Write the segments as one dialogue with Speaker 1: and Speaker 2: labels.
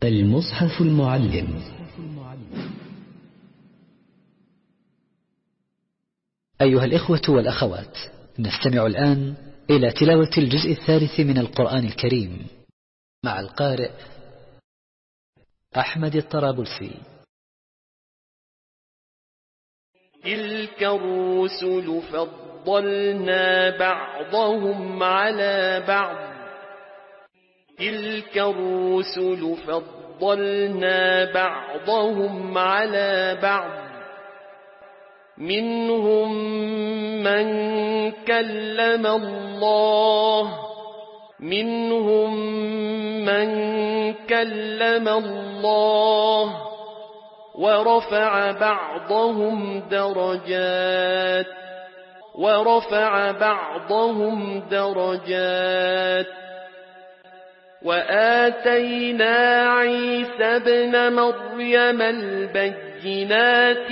Speaker 1: المصحف المعلم.
Speaker 2: أيها الإخوة والأخوات، نستمع الآن إلى تلاوة الجزء الثالث من القرآن الكريم مع القارئ أحمد الطرابلسي.
Speaker 3: تلك الرسل فضلنا بعضهم على بعض تلك الرسل فضلنا بعضهم على بعض منهم من كلم الله ورفع بعضهم درجات وآتينا عيسى ابن مريم البينات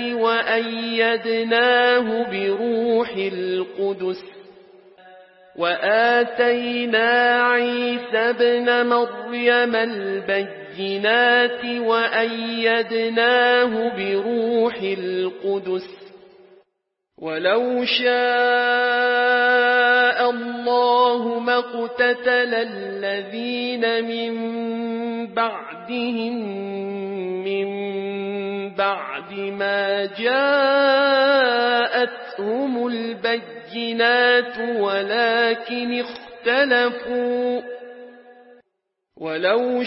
Speaker 3: وأيدناه بروح القدس ولو شاء الله ما اقتتل الذين من بعدهم من بعد ما جاءتهم البينات ولو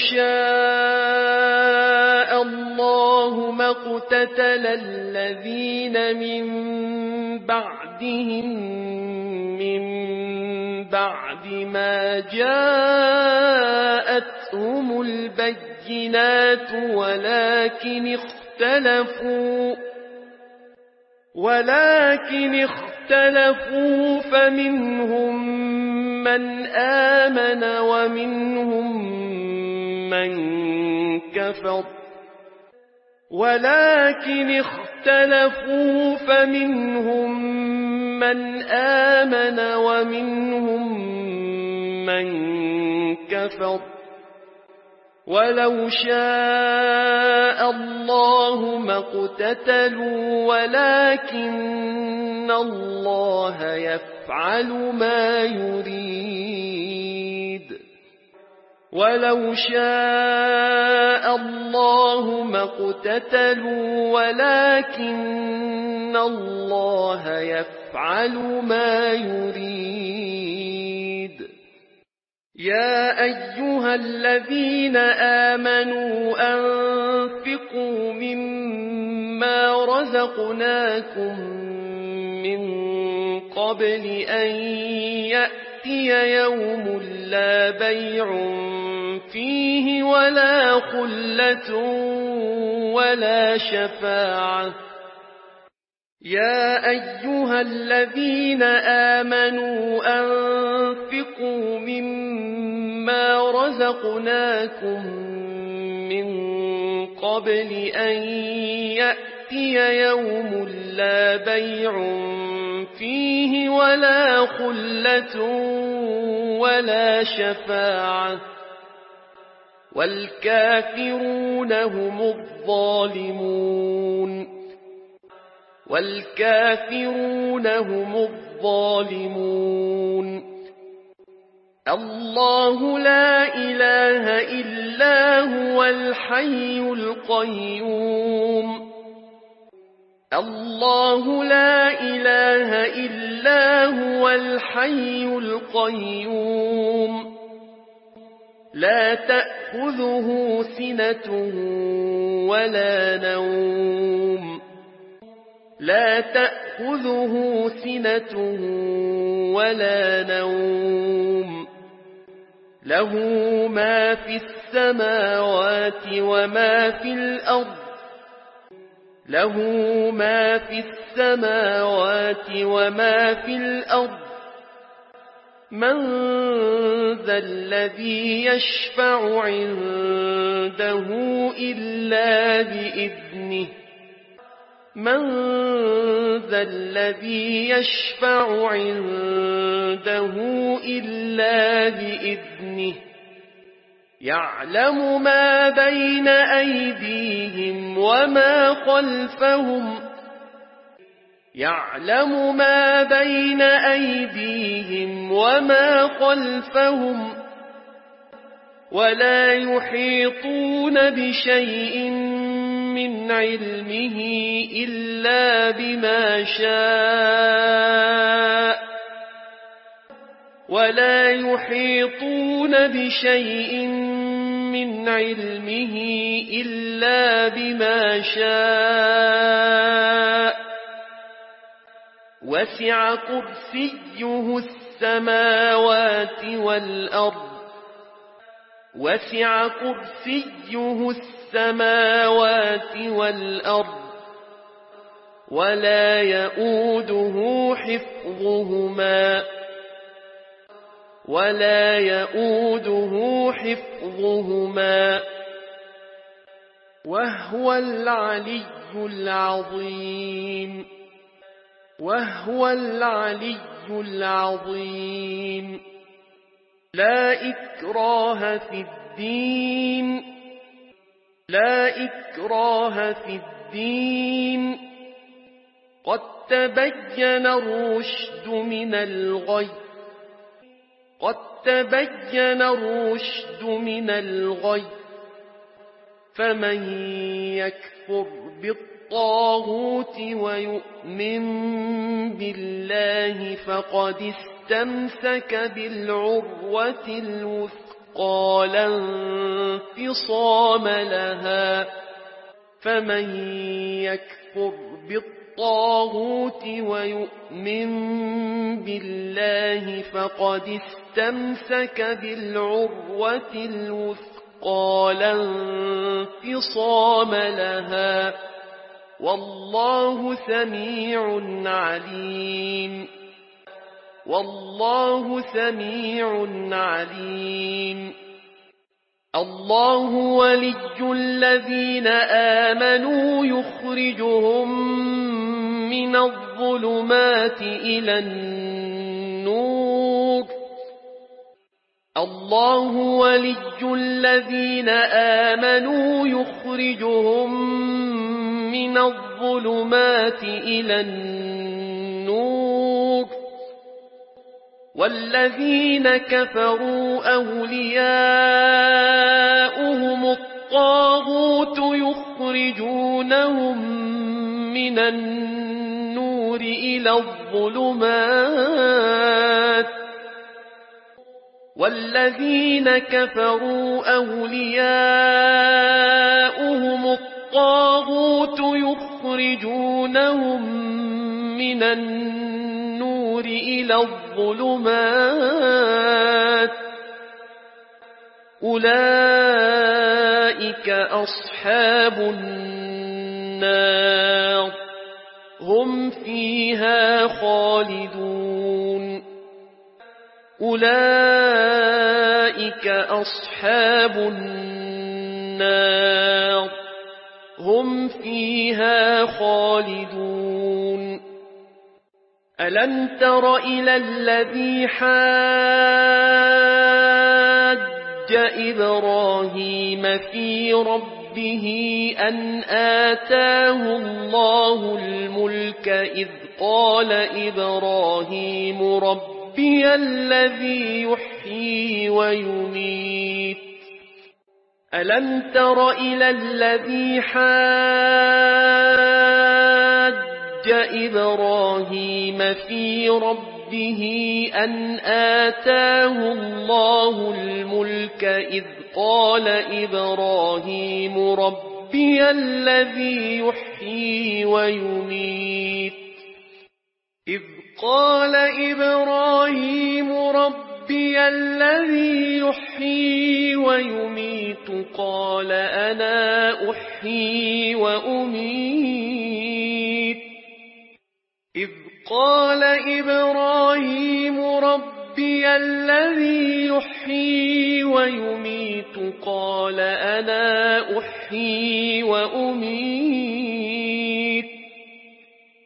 Speaker 3: شاء الله ما اقتتل الذين من بعدهم من بعد ما جاءتهم البينات ولكن اختلفوا فمنهم من آمن ومنهم من كفر ولو شاء الله ما اقتتلوا ولكن الله يفعل ما يريد ولو شاء الله ما اقتتلوا ولكن الله يفعل ما يريد يا أيها الذين آمنوا أنفقوا مما رزقناكم من قبل أن يأتي يوم لا بيع فيه ولا خلة ولا شفاعة يا أيها الذين آمنوا أنفقوا مما رزقناكم من قبل أن يأتي يوم لا بيع فيه ولا خلة ولا شفاعة والكافرون هم الظالمون الله لا إله إلا هو الحي القيوم لا تأخذه سنة ولا نوم له ما في السماوات وما في الأرض من ذا الذي يشفع عنده إلا بإذنه من ذا الذي يشفع عنده إلا بإذنه يعلم ما بين أيديهم وما خلفهم يعلم ما بين أيديهم وما خلفهم ولا يحيطون بشيء من علمه إلا بما شاء ولا يحيطون بشيء من علمه إلا بما شاء وسع كرسيه السماوات والأرض وسع كرسيه السماوات والأرض ولا يؤوده حفظهما ولا يؤوده حفظهما وهو العلي العظيم وهو العلي العظيم لا إكراه في الدين لا إكراه في الدين قد تبين الرشد من الغي قد تبين الرشد من الغي فمن يكفر بالطاغوت ويؤمن بالله فقد استمسك بالعروة الوثقى لا انفصام لها فمن يكفر بالطاغوت ويؤمن بالله فقد استمسك بالعروة الوثقى لا انفصام لها والله سميع عليم والله سميع عليم الله ولي الذين آمنوا يخرجهم من الظلمات إلى النور الله ولي الذين آمنوا يخرجهم من الظلمات إلى النور والذين كفروا أولياؤهم الطاغوت يخرجونهم من النور إلى الظلمات والذين كفروا أولياؤهم الطاغوت يخرجونهم من النور إلى الظلمات أولئك أصحاب النار هم فيها خالدون أولئك أصحاب النار هم فيها خالدون ألم تر إلى الذي حاج إبراهيم في ربه أن آتاه الله الملك إذ قال إبراهيم ربي الذي يحيي ويميت ألم تر إلى الذي حاج إبراهيم في ربه أن آتاه الله الملك إذ قال إبراهيم ربي الذي يحيي ويميت إذ قال إبراهيم ربي الذي يحيي ويميت قال أنا أحيي وأميت إذ قال إبراهيم ربي الذي يحيي ويميت قال أنا أحيي وأميت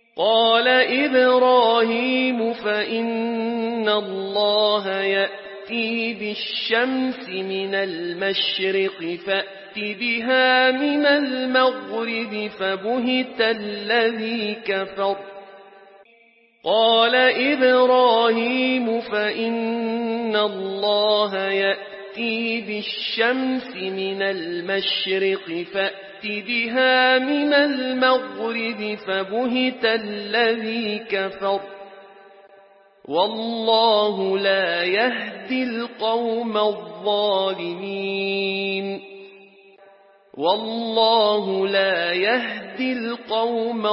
Speaker 3: قال إبراهيم فإن الله يأتي يأتي بالشمس من المشرق فأت بها من المغرب فبهت الذي كفر قال إبراهيم فإن الله يأتي بالشمس من المشرق فأت بها من المغرب فبهت الذي كفر والله لا يهدي القوم الظالمين والله لا يهدي القوم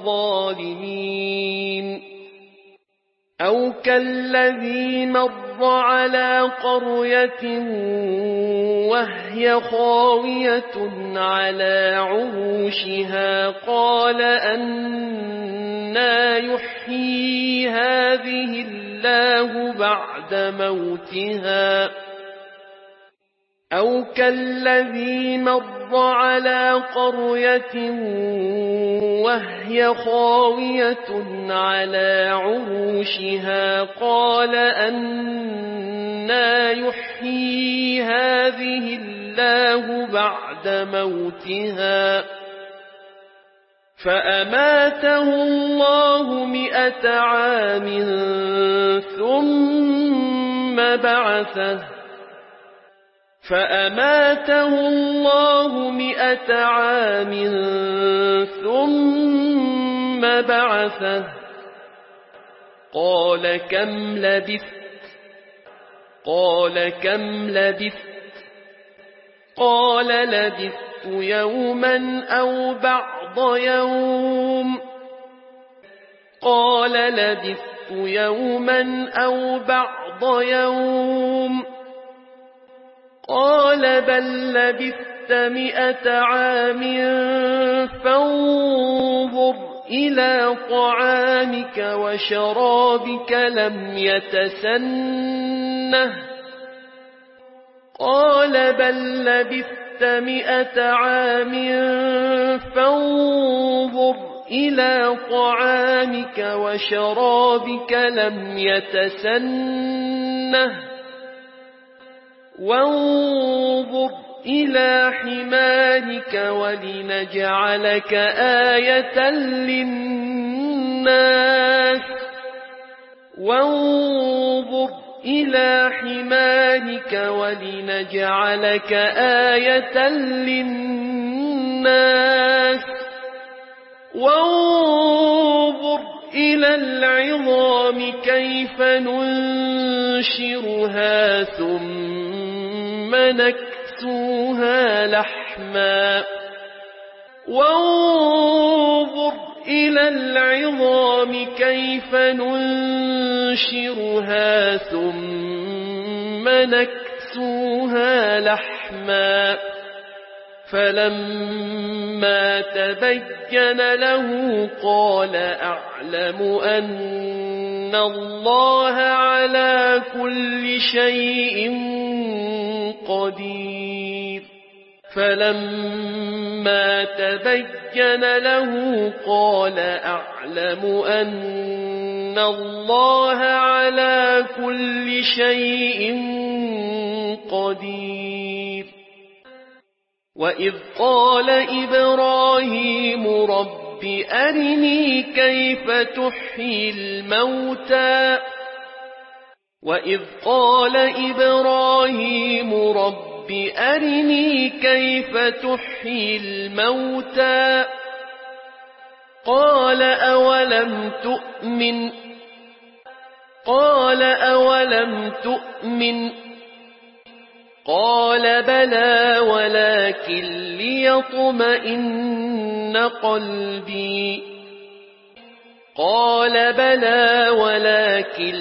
Speaker 3: الظالمين أو كالذي مر على قرية وهي خاوية على عروشها قال أنى يحيي هذه الله بعد موتها أو كالذي مر على قرية وهي خاوية على عروشها قال أنى يحيي هذه الله بعد موتها فأماته الله 100 عام ثم بعثه فأماته الله 100 عام ثم بعثه قال كم لبثت قال لبثت يوما أو بعض يوم قال لبثت يوما أو بعض يوم قال بل لبثت 100 عام فانظر إلى طعامك وشرابك لم يتسنه قال بل لبثت 100 عام فانظر إلى طعامك وشرابك لم يتسنه وانظر إلى حمارك ولنجعلك آية للناس وانظر إلى حمارك ولنجعلك آية للناس وانظر إلى العظام كيف ننشرها ثم نكسوها لحما وانظر إلى العظام كيف ننشرها ثم نكسوها لحما فلما تبين له قال أعلم أن الله على كل شيء قدير فلما تبين له قال أعلم أن الله على كل شيء قدير وإذ قال إبراهيم رب أرني كيف تحيي الموتى وإذ قال إبراهيم رب أرني كيف تحيي الموتى قال أولم تؤمن قال بلى ولكن ليطمئن قلبي قال بلى ولكن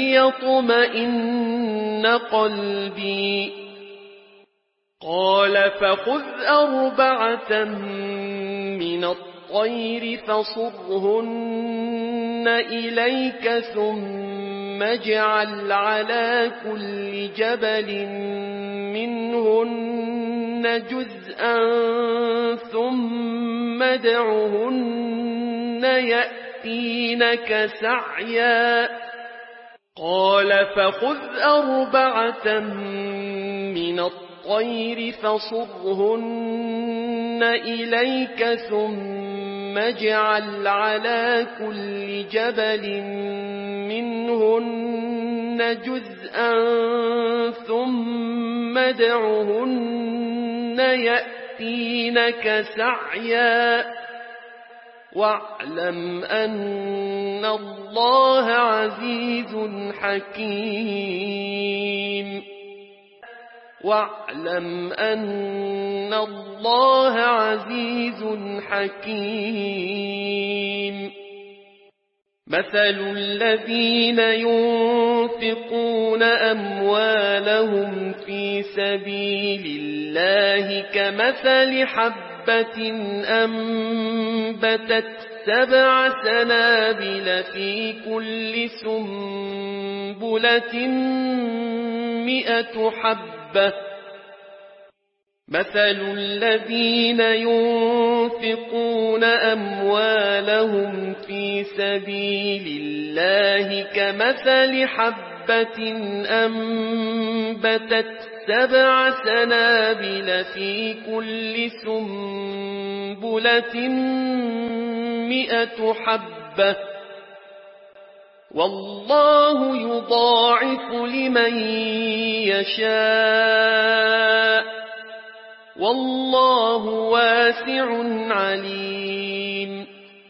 Speaker 3: ليطمئن قلبي قال فخذ 4 من الطير فصرهن إليك ثم اجعل على كل جبل منهن جزءا ثم ادعهن يأتينك سعيا قال فخذ أربعة من الطير فصرهن إليك ثم اجعل على كل جبل منهن جزءا ثم ادعهن يأتينك سعيا واعلم أن الله عزيز حكيم واعلم أن الله عزيز حكيم مثل الذين ينفقون أموالهم في سبيل الله كمثل حبة أنبتت 7 سنابل في كل سنبلة 100 حبة مثل الذين ينفقون أموالهم في سبيل الله كمثل حبة أنبتت 7 سنابل في كل سنبلة 100 حبة والله يضاعف لمن يشاء والله واسع عليم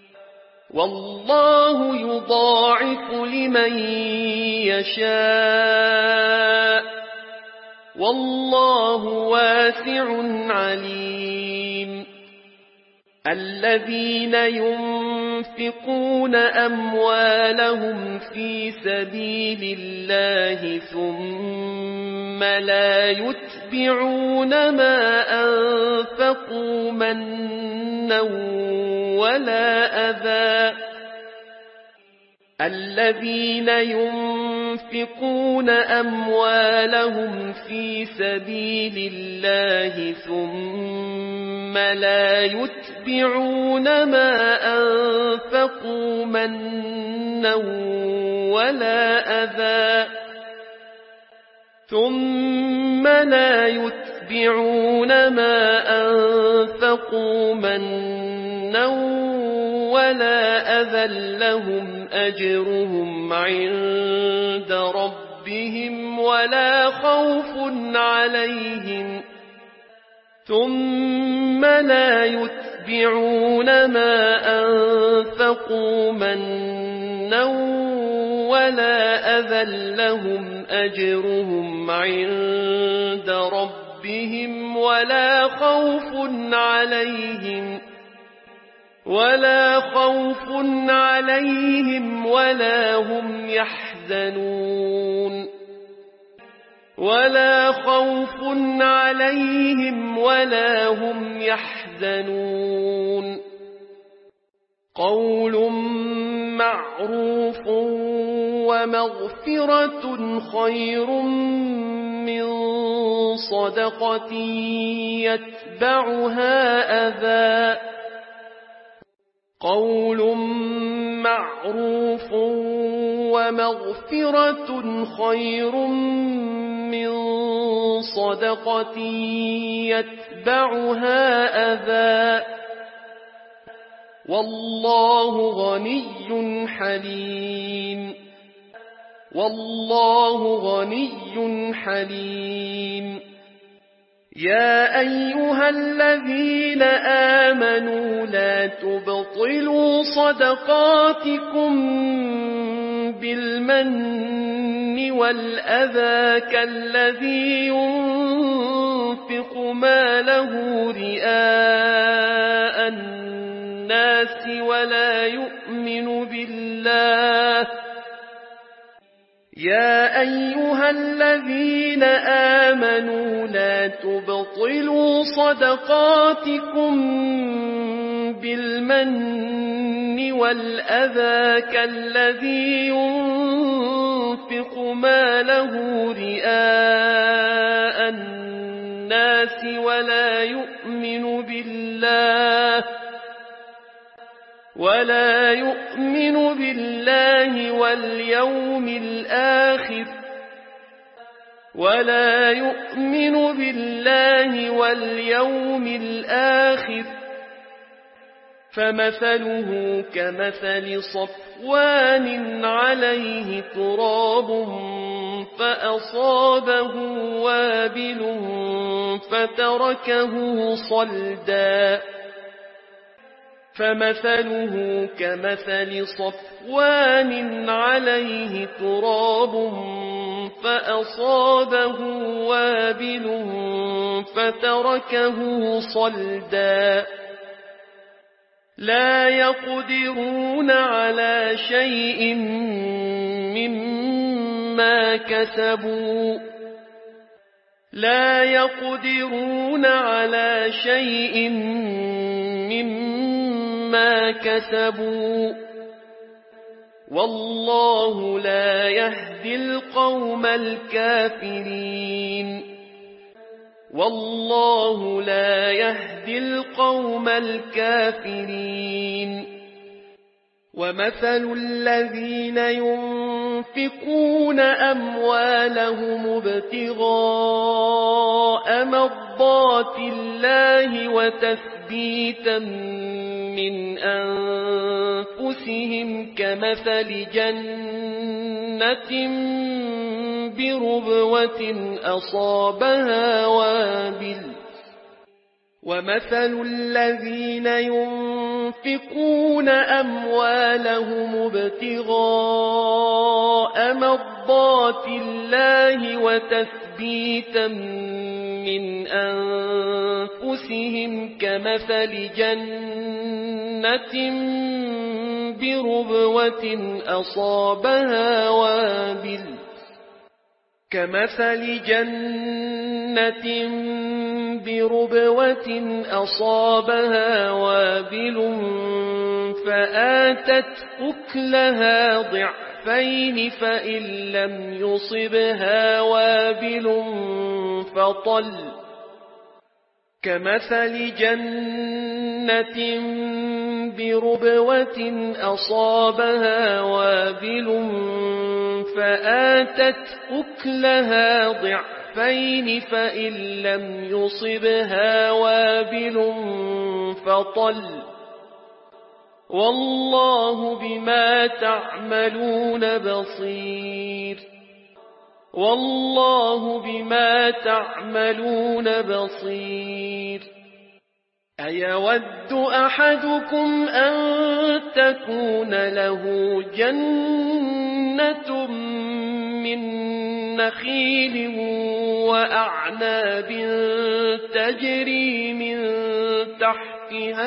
Speaker 3: والله يضاعف لمن يشاء والله واسع عليم الذين ينفقون أموالهم في سبيل الله ثم لا يتبعون ما أنفقوا منا ولا أذى الذين ينفقون أموالهم في سبيل الله ثم لا يتبعون ما أنفقوا منا ولا أذى ثم لا يتبعون ما أنفقوا منا ولا أذى لهم أجرهم عند ربهم ولا خوف عليهم ثم لا يتبعون ما أنفقوا منا ولا أذى لهم أجرهم عند ربهم ولا خوف عليهم ولا هم يحزنون ولا خوف عليهم ولا هم يحزنون قول معروف ومغفرة خير من صدقة يتبعها أذى قول معروف ومغفرة خير من صدقة يتبعها أذى والله غني حليم والله غني حليم يا أيها الذين آمنوا لا تبطلوا صدقاتكم بالمن والأذى كالذي ينفق ماله رئاء الناس ولا يؤمن بالله يا أيها الذين آمنوا لا تبطلوا صدقاتكم بالمن والأذى كالذي ينفق ماله رئاء الناس ولا يؤمن بالله واليوم الآخر فمثله كمثل صفوان عليه تراب فأصابه وابل فتركه صلدا لا يقدرون على شيء مما كسبوا والله لا يهدي القوم الكافرين ومثل الذين ينفقون أموالهم ابتغاء مرضات الله وتثبيتا من أنفسهم كمثل جنة بربوة أصابها وابل ومثل الذين ينفقون أموالهم ابتغاء مرضات الله وتثبيتا من أنفسهم كمثل جنة بربوة أصابها وابل فآتت أكلها ضعفين فإن لم يصبها وابل فطل كمثل جنة بربوة أصابها وابل فآتت أكلها ضعفين فإن لم يصبها وابل فطل والله بما تعملون بصير أيود أحدكم أن تكون له جنة من نخيل وأعناب تجري من تحتها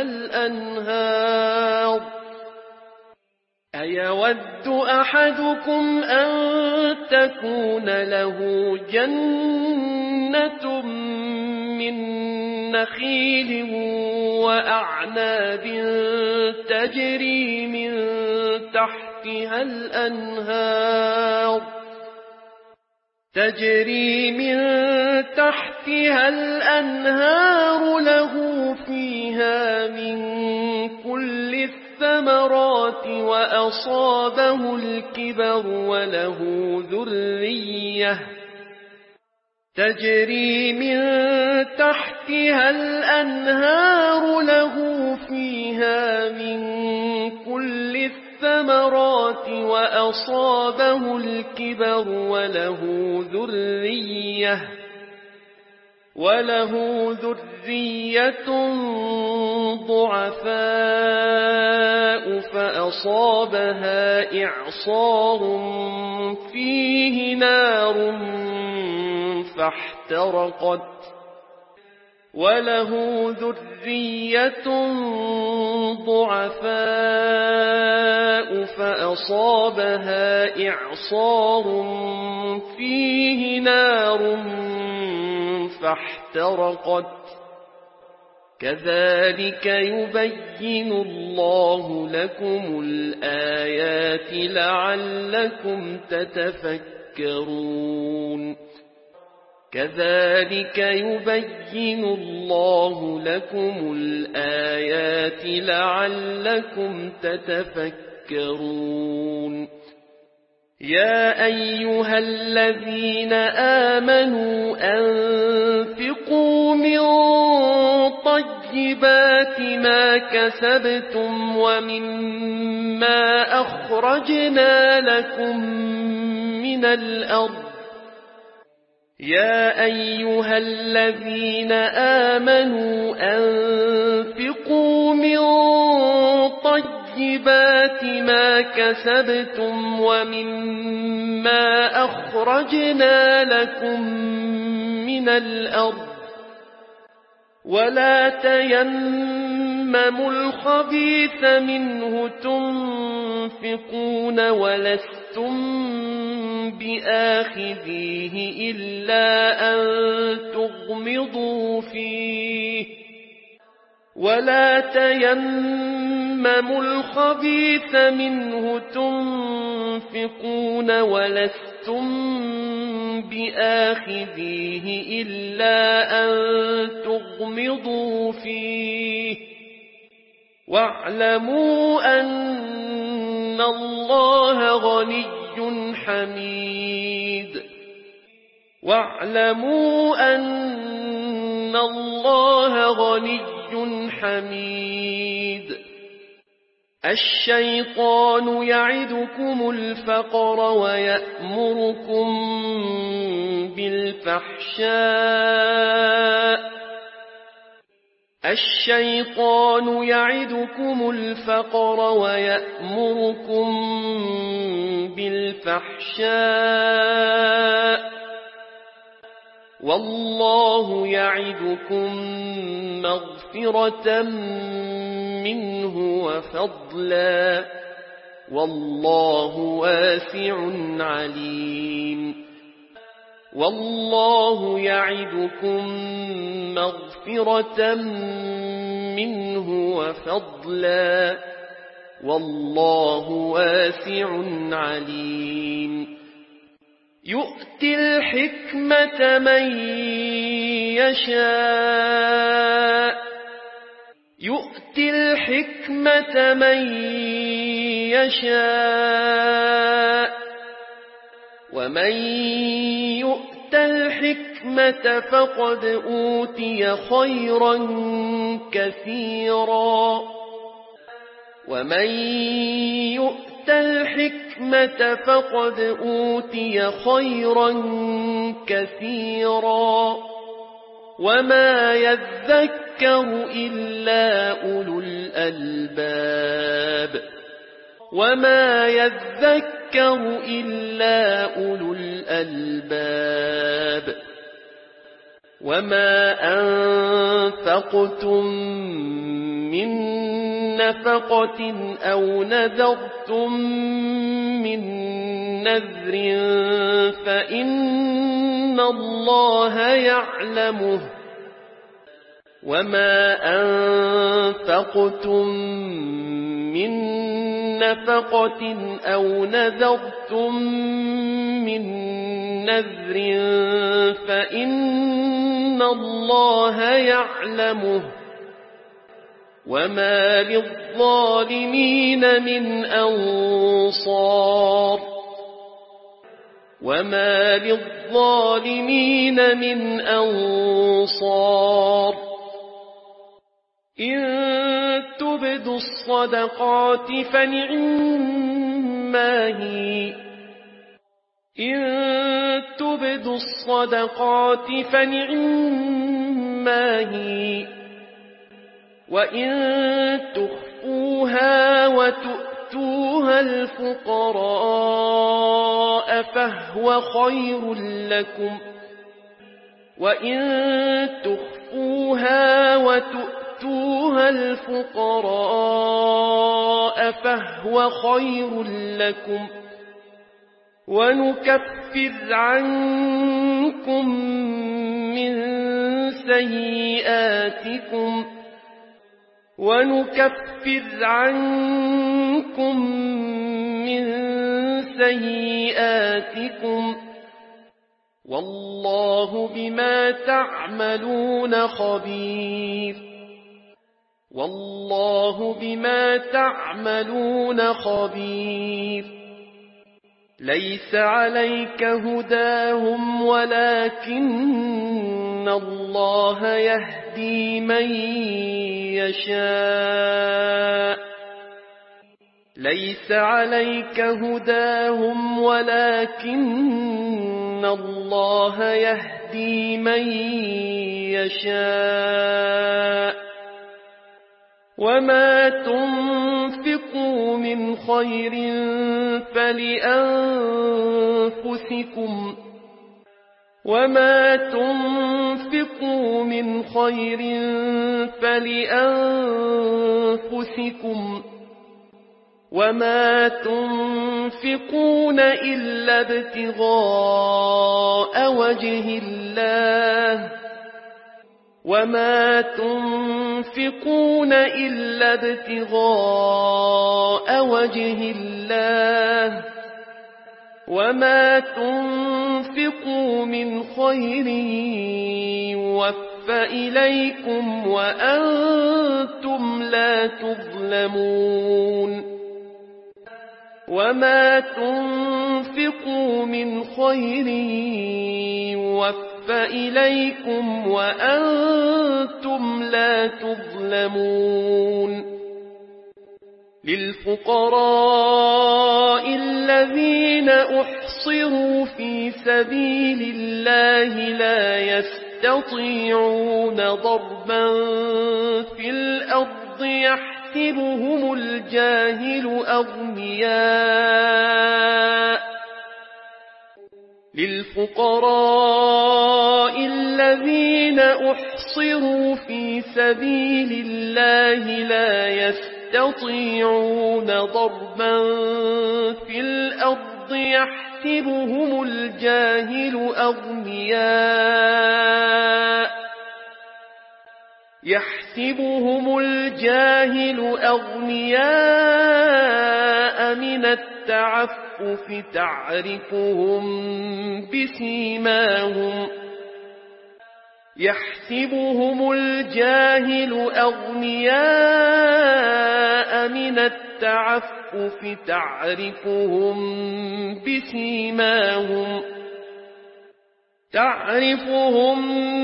Speaker 3: الأنهار له فيها من كل الثمرات وأصابه الكبر وله ذرية تجري من تحتها الأنهار له فيها من كل الثمرات وأصابه الكبر وله ذرية ضعفاء فأصابها إعصار فيه نار فاحترقت وله ذرية ضعفاء فأصابها إعصار فيه نار فاحترقت كذلك يبين الله لكم الآيات لعلكم تتفكرون كذلك يبين الله لكم الآيات لعلكم تتفكرون يا أيها الذين آمنوا أنفقوا من طيبات ما كسبتم ومما أخرجنا لكم من الأرض يا أيها الذين آمنوا أنفقوا من طيبات ما كسبتم ومما أخرجنا لكم من الأرض ولا تيمموا الخبيث منه تنفقون ولستم بآخذيه إلا أن تغمضوا فيه ولا تيمموا الخبيث منه تنفقون ولستم بآخذيه إلا أن تغمضوا فيه واعلموا أن الله غني حميد واعلموا أن الله غني حميد الشيطان يعدكم الفقر ويأمركم بالفحشاء الشيطان يعدكم الفقر ويأمركم بالفحشاء والله يعدكم مغفرة منه وفضلا والله واسع عليم والله يعدكم مغفرة منه وفضلا والله واسع عليم يؤتي الحكمة من يشاء يؤتي الحكمة من يشاء ومن يؤت الحكمة فقد أوتي خيرا كثيرا ومن يؤت الحكمة فقد أوتي خيرا كثيرا وما يذكر إلا أولو الألباب وما يذكر إلا أولو الألباب وما أنفقتم من نفقة أو نذرتم من نذر فإن الله يعلمه وما أنفقتم من نفقة أو نذرتم من نذر فإن الله يعلمه وما للظالمين من أنصار وما للظالمين من أنصار إن تبدوا الصدقات فنعما هي إن تبدوا الصدقات فنعما هي وإن تخفوها وتؤتوها الفقراء فهو خير لكم وإن تخفوها وتؤتوها الفقراء فهو خير لكم ونكفر عنكم من سيئاتكم ونكفر عنكم من سيئاتكم والله بما تعملون خبير والله بما تعملون خبير ليس عليك هداهم ولكن الله يهدي من يشاء ليس عليك هداهم ولكن الله يهدي من يشاء وما تنفقوا من خير فلأنفسكم وما تنفقوا من خير فلأنفسكم وما تنفقون إلا ابتغاء وجه الله وما تنفقون إلا ابتغاء وجه الله وما تنفقوا من خير يوفى إليكم وأنتم لا تظلمون وما تنفقوا من خير يوفى إليكم وأنتم لا تظلمون للفقراء الذين أحصروا في سبيل الله لا يستطيعون ضربا في الأرض يحسبهم الجاهل أغنياء للفقراء الذين أحصروا في سبيل الله لا يستطيعون ضربا في الأرض يحسبهم الجاهل أغنياء من التعفف تعرفهم بسيماهم يحسبهم الجاهل أغنياء من التعفف تعرفهم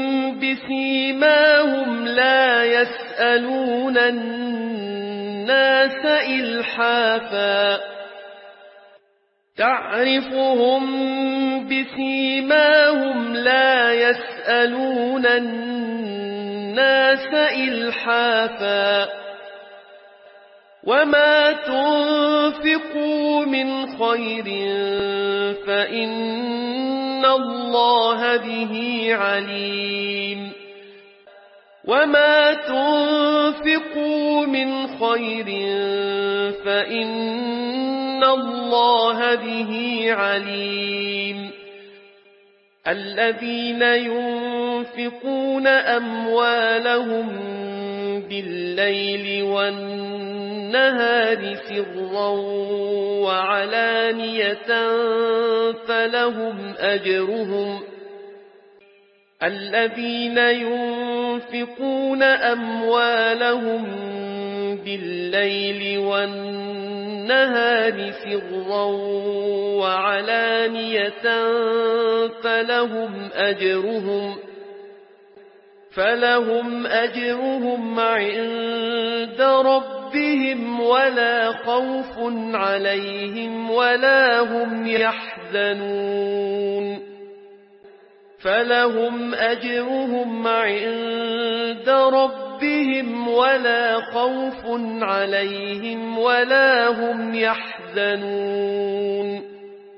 Speaker 3: بسيماهم لا يسألون الناس إلحافا وما تنفقوا من خير فإن الله به عليم وما تنفقوا من خير فإن الله به عليم الذين ينفقون أموالهم بالليل والنهار سرا وعلانية الذين ينفقون أموالهم بالليل والنهار سرا وعلانية فلهم أجرهم عند ربهم ولا خوف عليهم ولا هم يحزنون فلهم أجرهم عند ربهم ولا خوف عليهم ولا هم يحزنون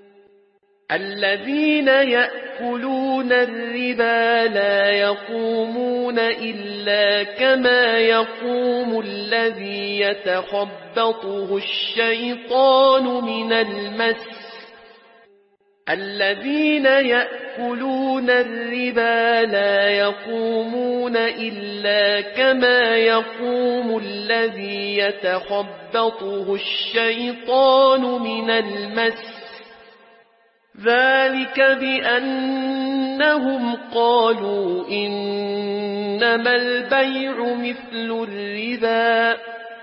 Speaker 3: الذين يأكلون الربا لا يقومون إلا كما يقوم الذي يتخبطه الشيطان من المس الذين يأكلون الربا لا يقومون إلا كما يقوم الذي يتخبطه الشيطان من المس ذلك بأنهم قالوا إنما البيع مثل الربا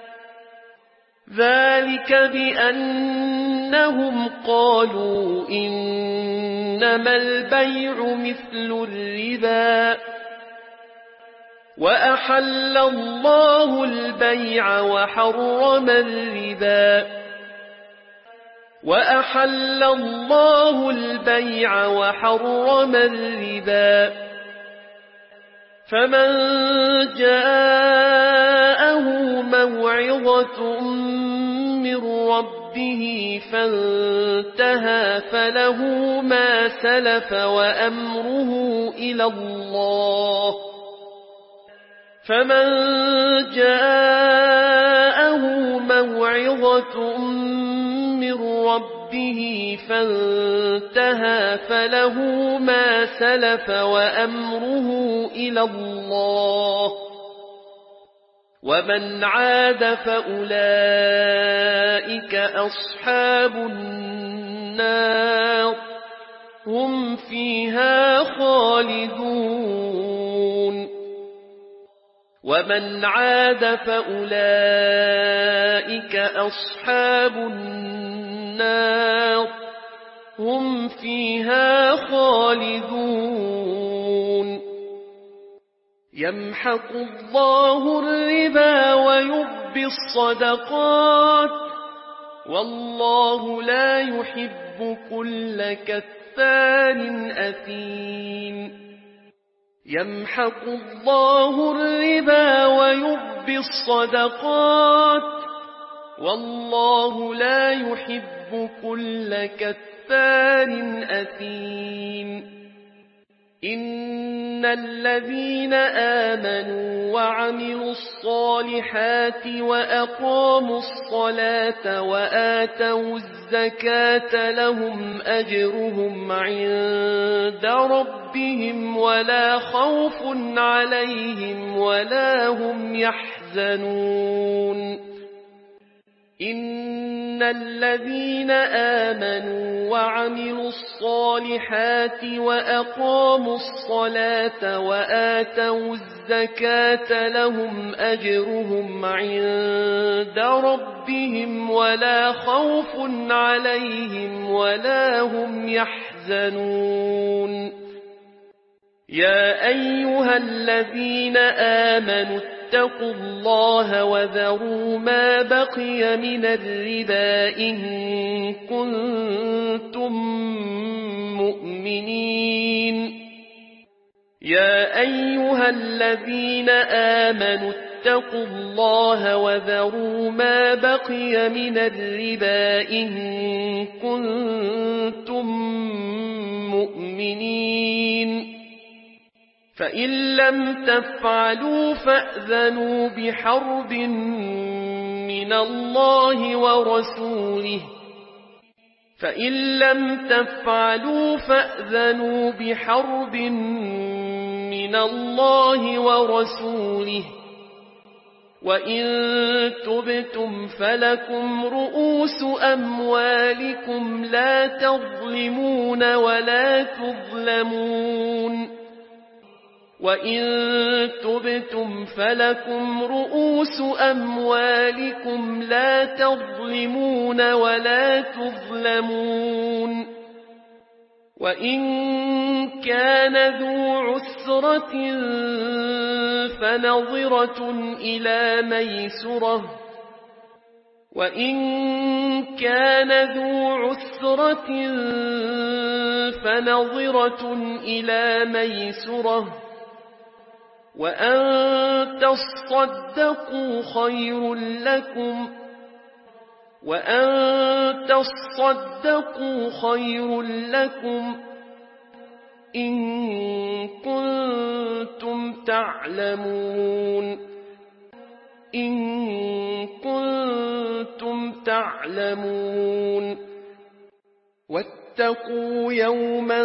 Speaker 3: ذلك بأنهم قالوا إنما البيع مثل الربا وأحل الله البيع وحرم الربا وأحل الله البيع وحرم الربا فمن جاءه موعظة من ربه فانتهى فله ما سلف وأمره إلى الله فمن جاءه موعظة من ربه فانتهى فله ما سلف وأمره إلى الله ومن عاد فأولئك أصحاب النار هم فيها خالدون ومن عاد فأولئك أصحاب النار هم فيها خالدون يمحق الله الربا ويربي الصدقات والله لا يحب كل كفار أثيم يمحق الله الربا ويربي الصدقات والله لا يحب كل كفار أثيم إن الذين آمنوا وعملوا الصالحات وأقاموا الصلاة وآتوا الزكاة لهم أجرهم عند ربهم ولا خوف عليهم ولا هم يحزنون إن الذين آمنوا وعملوا الصالحات وأقاموا الصلاة وآتوا الزكاة لهم أجرهم عند ربهم ولا خوف عليهم ولا هم يحزنون يا أيها الذين آمنوا اتقوا الله وذروا ما بقي من الربا إن كنتم مؤمنين يا أيها الذين آمنوا اتقوا الله وذروا ما بقي من الربا إن كنتم مؤمنين فإن لم تفعلوا فأذنوا بحرب من الله ورسوله فإن لم تفعلوا فأذنوا بحرب من الله ورسوله وإن تبتم فلكم رؤوس أموالكم لا تظلمون ولا تظلمون وإن تبتم فلكم رؤوس أموالكم لا تظلمون ولا تظلمون وإن كان ذو عسرة فنظرة إلى ميسرة وإن كان ذو عسرة فنظرة إلى ميسرة وأن تصدقوا خير لكم إن كنتم تعلمون واتقوا يوما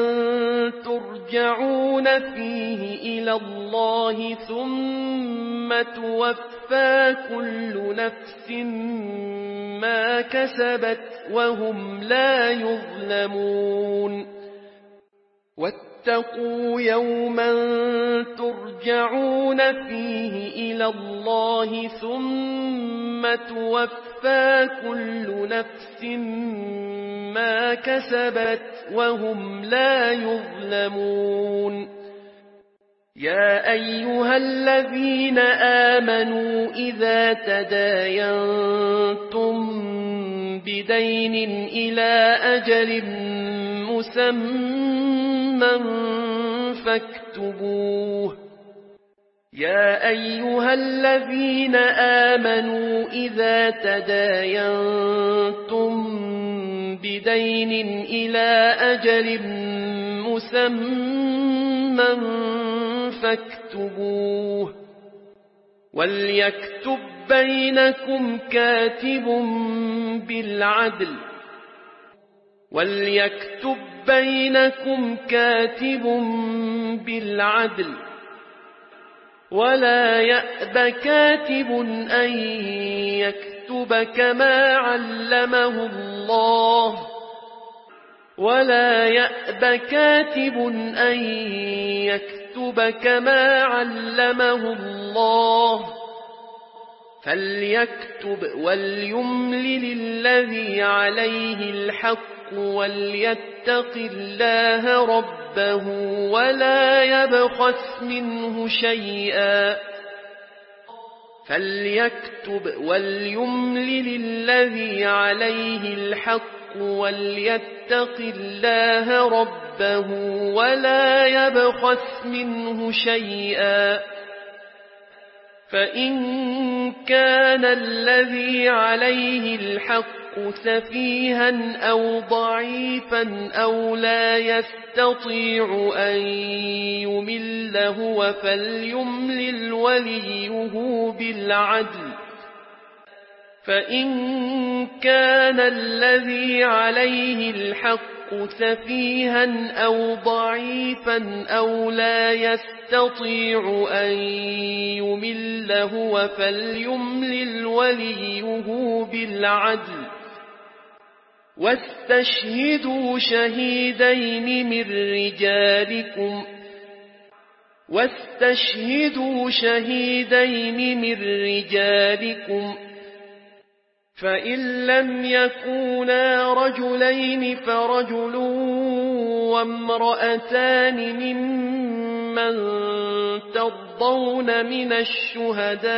Speaker 3: ترجعون فيه إلى الله ثم توفى توفى كل نفس ما كسبت وهم لا يظلمون واتقوا يوما ترجعون فيه إلى الله ثم توفى كل نفس ما كسبت وهم لا يظلمون يا أيها الذين آمنوا إذا تداينتم بدين إلى أجل مسمى فاكتبوه يا أيها الذين آمنوا إذا تداينتم بدين إلى أجل مسمى فاكتبوه وليكتب بينكم كاتب بالعدل ولا يأب كاتب أن يكتب كما علمه الله فليكتب وليملل الذي عليه الحق وليتق الله ربه ولا يبخس منه شيئا فإن كان الذي عليه الحق سفيها أو ضعيفا أو لا يستطيع أن يمل هو فليملل وليه بالعدل فإن كان الذي عليه الحق سفيها أو ضعيفا أو لا يستطيع أن يمل هو فليملل وليه بالعدل واستشهدوا شهيدين من رجالكم فإن لم يكونا رجلين فرجل وامرأتان ممن ترضون من الشهداء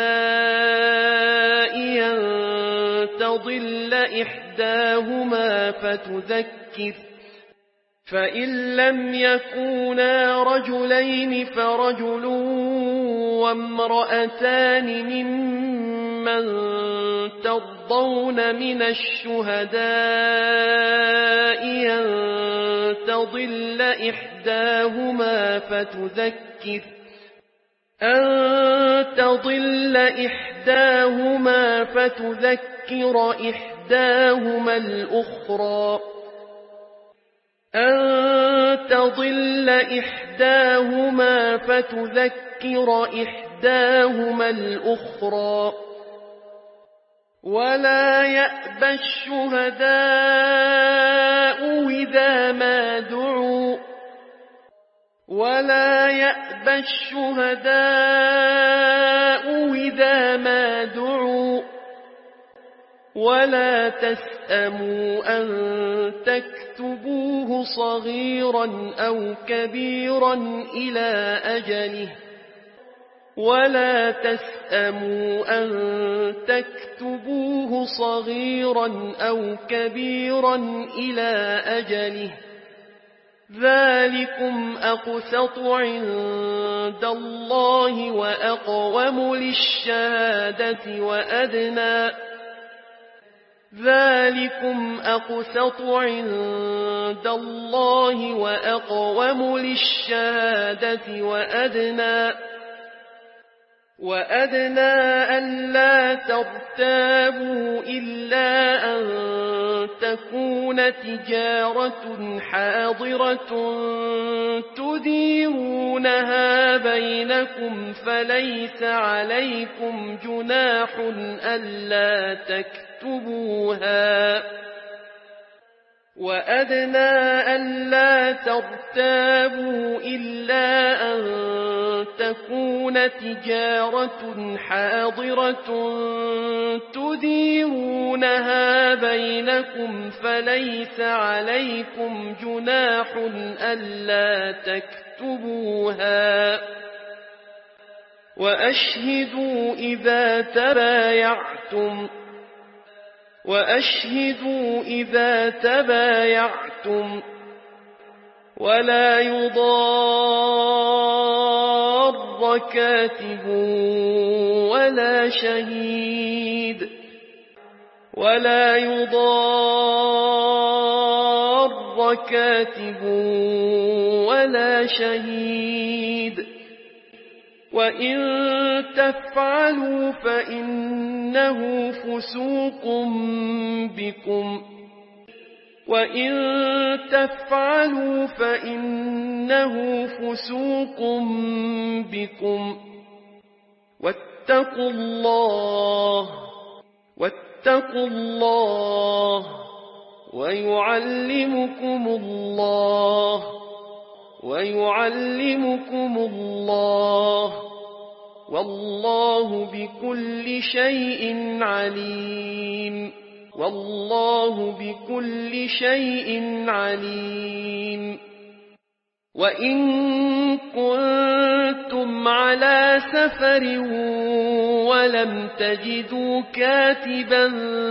Speaker 3: أن تضل إحداهما فتذكر فإن لم يكونا رجلين فرجل وامرأتان ممن ترضون من الشهداء أن تضل إحداهما فتذكر إحداهما الأخرى ولا يأبى الشهداء إذا ما دعوا ولا تسأموا أن تكتبوه صغيرا أو كبيرا إلى أجله ذلكم أقسط عند الله وأقوم للشهادة وأدنى ألا ترتابوا إلا أن تكون تجارة حاضرة تديرونها بينكم فليس عليكم جناح ألا تكتبوها وأدنى ألا ترتابوا إلا أن تكون تجارة حاضرة تديرونها بينكم فليس عليكم جناح ألا تكتبوها وأشهدوا إذا تبايعتم ولا يضار كاتب ولا شهيد وإن تفعلوا فإنه فسوق بكم واتقوا الله ويعلمكم الله والله بكل شيء عليم وإن كنتم على سفر ولم تجدوا كاتبا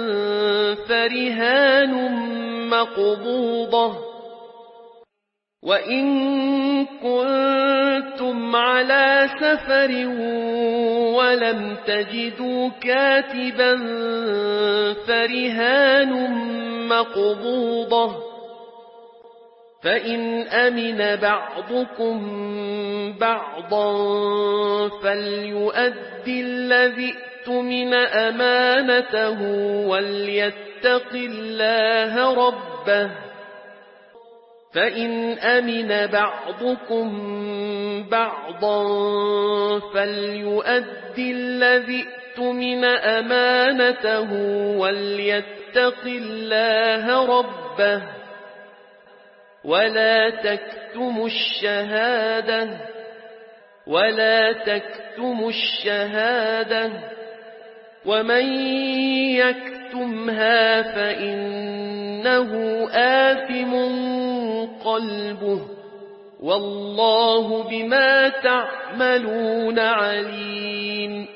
Speaker 3: فرهان مقبوضة فإن أمن بعضكم بعضا فليؤد الذي اؤتمن أمانته وليتق الله ربه ولا تكتموا الشهادة ومن يكتمها فإنه آثم قلبه والله بما تعملون عليم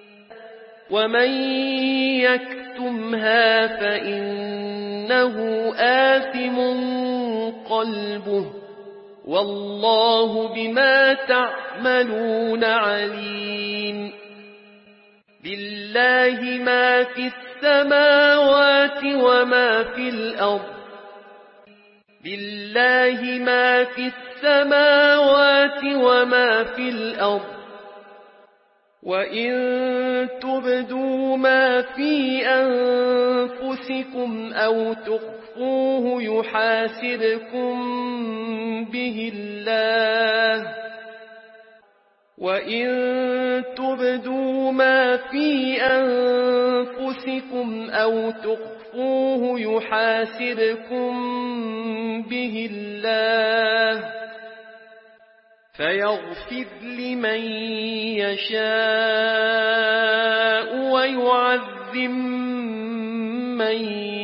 Speaker 3: لله ما في السماوات وما في الأرض وإن تبدوا ما في أنفسكم أو تخفوه يحاسبكم به الله فيغفر لمن يشاء ويعذب من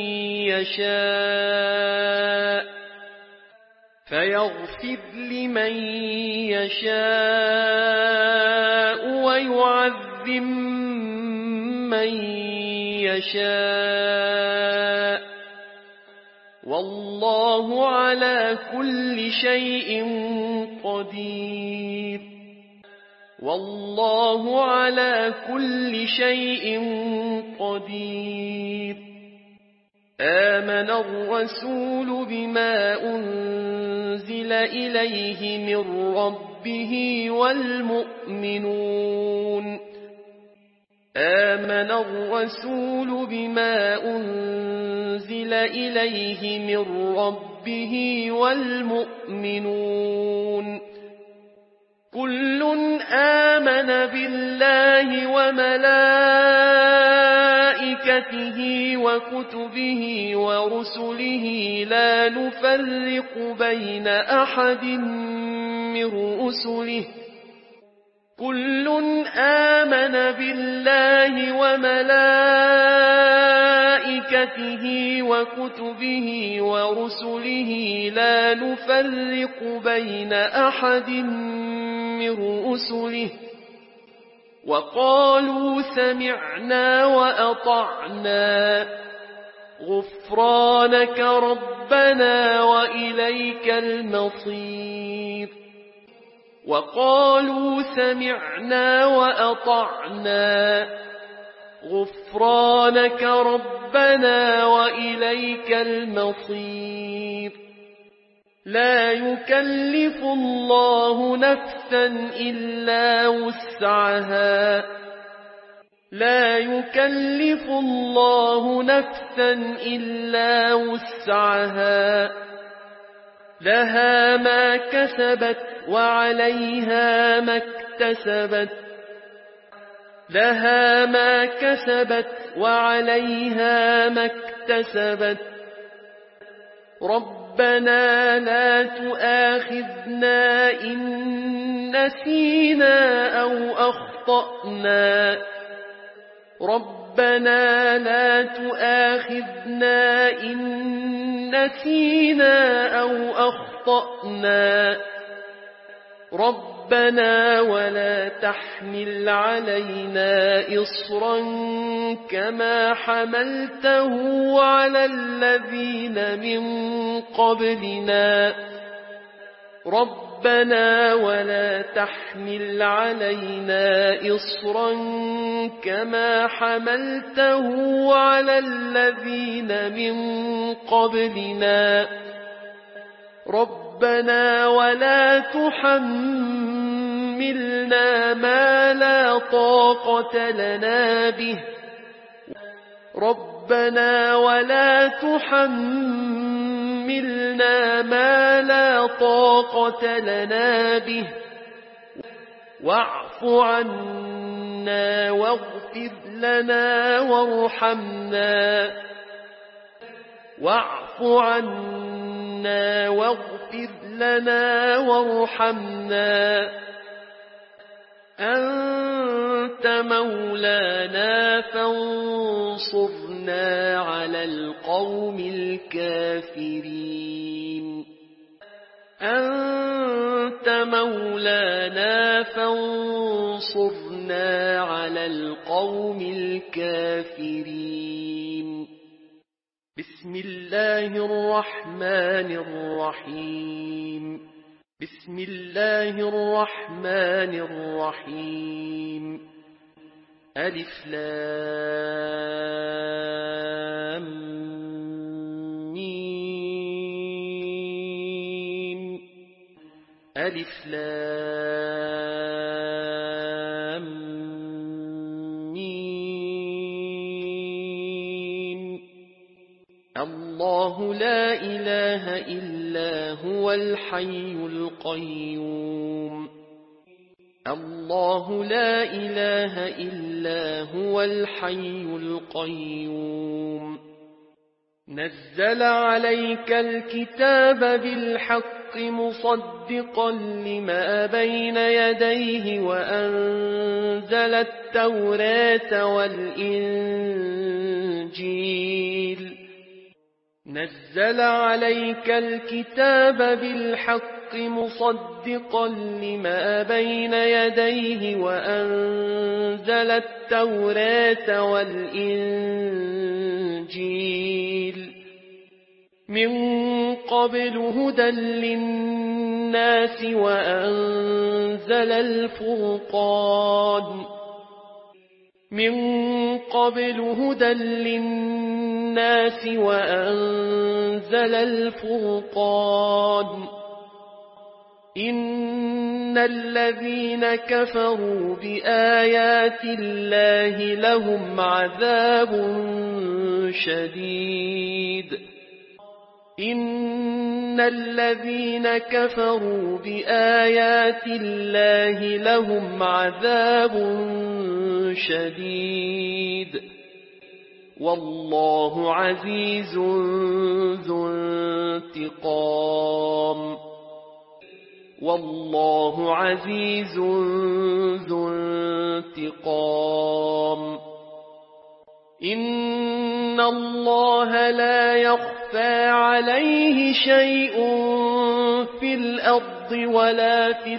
Speaker 3: يشاء والله على كل شيء قدير آمن الرسول بما أنزل إليه من ربه والمؤمنون آمن الرسول بما أنزل إليه من ربه والمؤمنون كل آمن بالله وملائكته وكتبه ورسله لا نفرق بين أحد من رسله كل آمن بالله وملائكته وكتبه ورسله لا نفرق بين أحد من رسله وقالوا سمعنا وأطعنا غفرانك ربنا وإليك المصير وقالوا سمعنا وأطعنا غفرانك ربنا وإليك المصير لا يكلف الله نفسا إلا وسعها لا يكلف الله نفسا إلا وسعها لها ما كسبت وعليها ما اكتسبت لها ما كسبت وعليها ما اكتسبت ربنا لا تؤاخذنا إن نسينا أو أخطأنا ربنا لا تؤاخذنا إن نسينا أو أخطأنا ربنا ولا تحمل علينا إصرا كما حملته على الذين من قبلنا ربنا ولا تحمل علينا إصرا كما حملته على الذين من قبلنا ربنا ولا تحملنا ما لا طاقة لنا به ربنا ولا تحملنا ما لا طاقة لنا به واعف عنا واغفر لنا وارحمنا واعف عنا واغفر لنا وارحمنا أنت مولانا فانصرنا على القوم الكافرين أنت مولانا فانصرنا على القوم الكافرين بسم الله الرحمن الرحيم بسم الله الرحمن الرحيم ألف لام ميم ألف لام ميم الله لا إله إلا هو الحي القيوم الله لا إله إلا هو الحي القيوم نزل عليك الكتاب بالحق مصدقا لما بين يديه وأنزل التوراة والإنجيل نزل عليك الكتاب بالحق مصدقا لما بين يديه وأنزل التوراة والإنجيل من قبل هدى للناس وأنزل الفرقان من قبل هدى للناس وأنزل الفرقان إن الذين كفروا بآيات الله لهم عذاب شديد. إن الذين كفروا بآيات الله لهم عذاب شديد والله عزيز ذو انتقام. والله عزيز ذو انتقام. إن الله لا يخفى عليه شيء في الأرض ولا في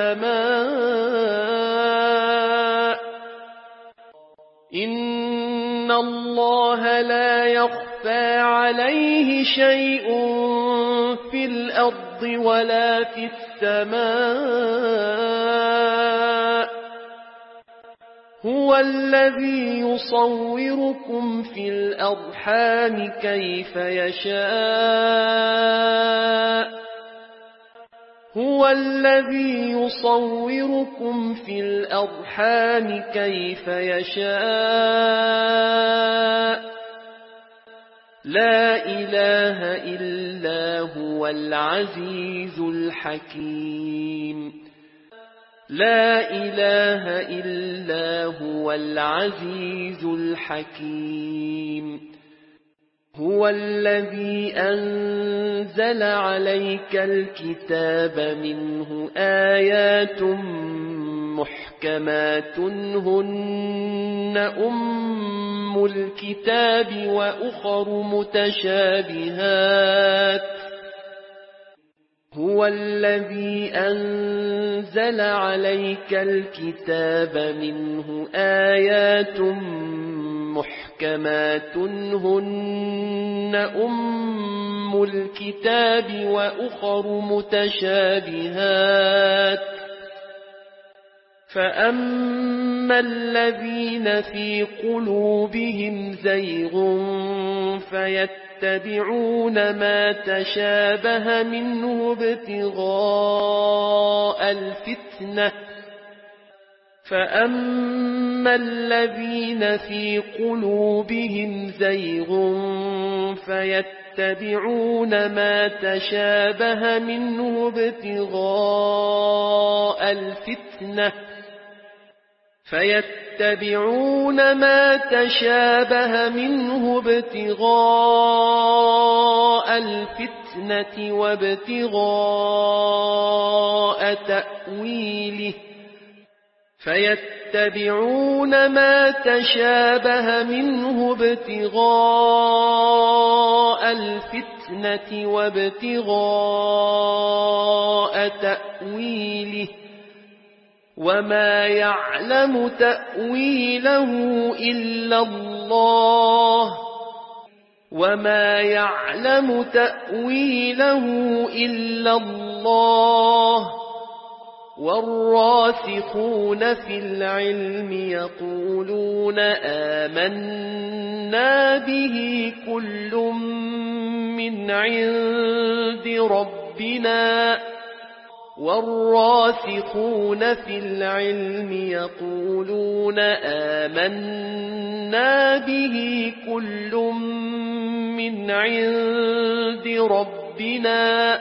Speaker 3: السماء. إن الله لا يخفى عليه شيء في الأرض ولا في السماء. هو الذي يصوركم في الأرحام كيف يشاء. هو الذي يصوركم في الأرحام كيف يشاء. لا إله إلا هو العزيز الحكيم. لا إله إلا هو العزيز الحكيم. هو الذي أنزل عليك الكتاب منه آيات محكمات هن أم الكتاب وأخر متشابهات. هو الذي أنزل عليك الكتاب منه آيات محكمات هن أم الكتاب وأخر متشابهات. فأما الذين في قلوبهم زيغ فيتبعون ما تشابه منه ابتغاء الفتنة. فأما الذين في قلوبهم زيغ فيتبعون ما تشابه منه ابتغاء الفتنة. فيتبعون ما تشابه منه ابتغاء الفتنة وابتغاء تأويله. فيتبعون ما تشابه منه ابتغاء الفتنة وابتغاء تأويله وما يعلم تأويله إلا الله. وما يعلم تأويله إلا الله. والراسخون في العلم يقولون آمنا به كل من عند ربنا. والراسخون في العلم يقولون آمنا به كل من عند ربنا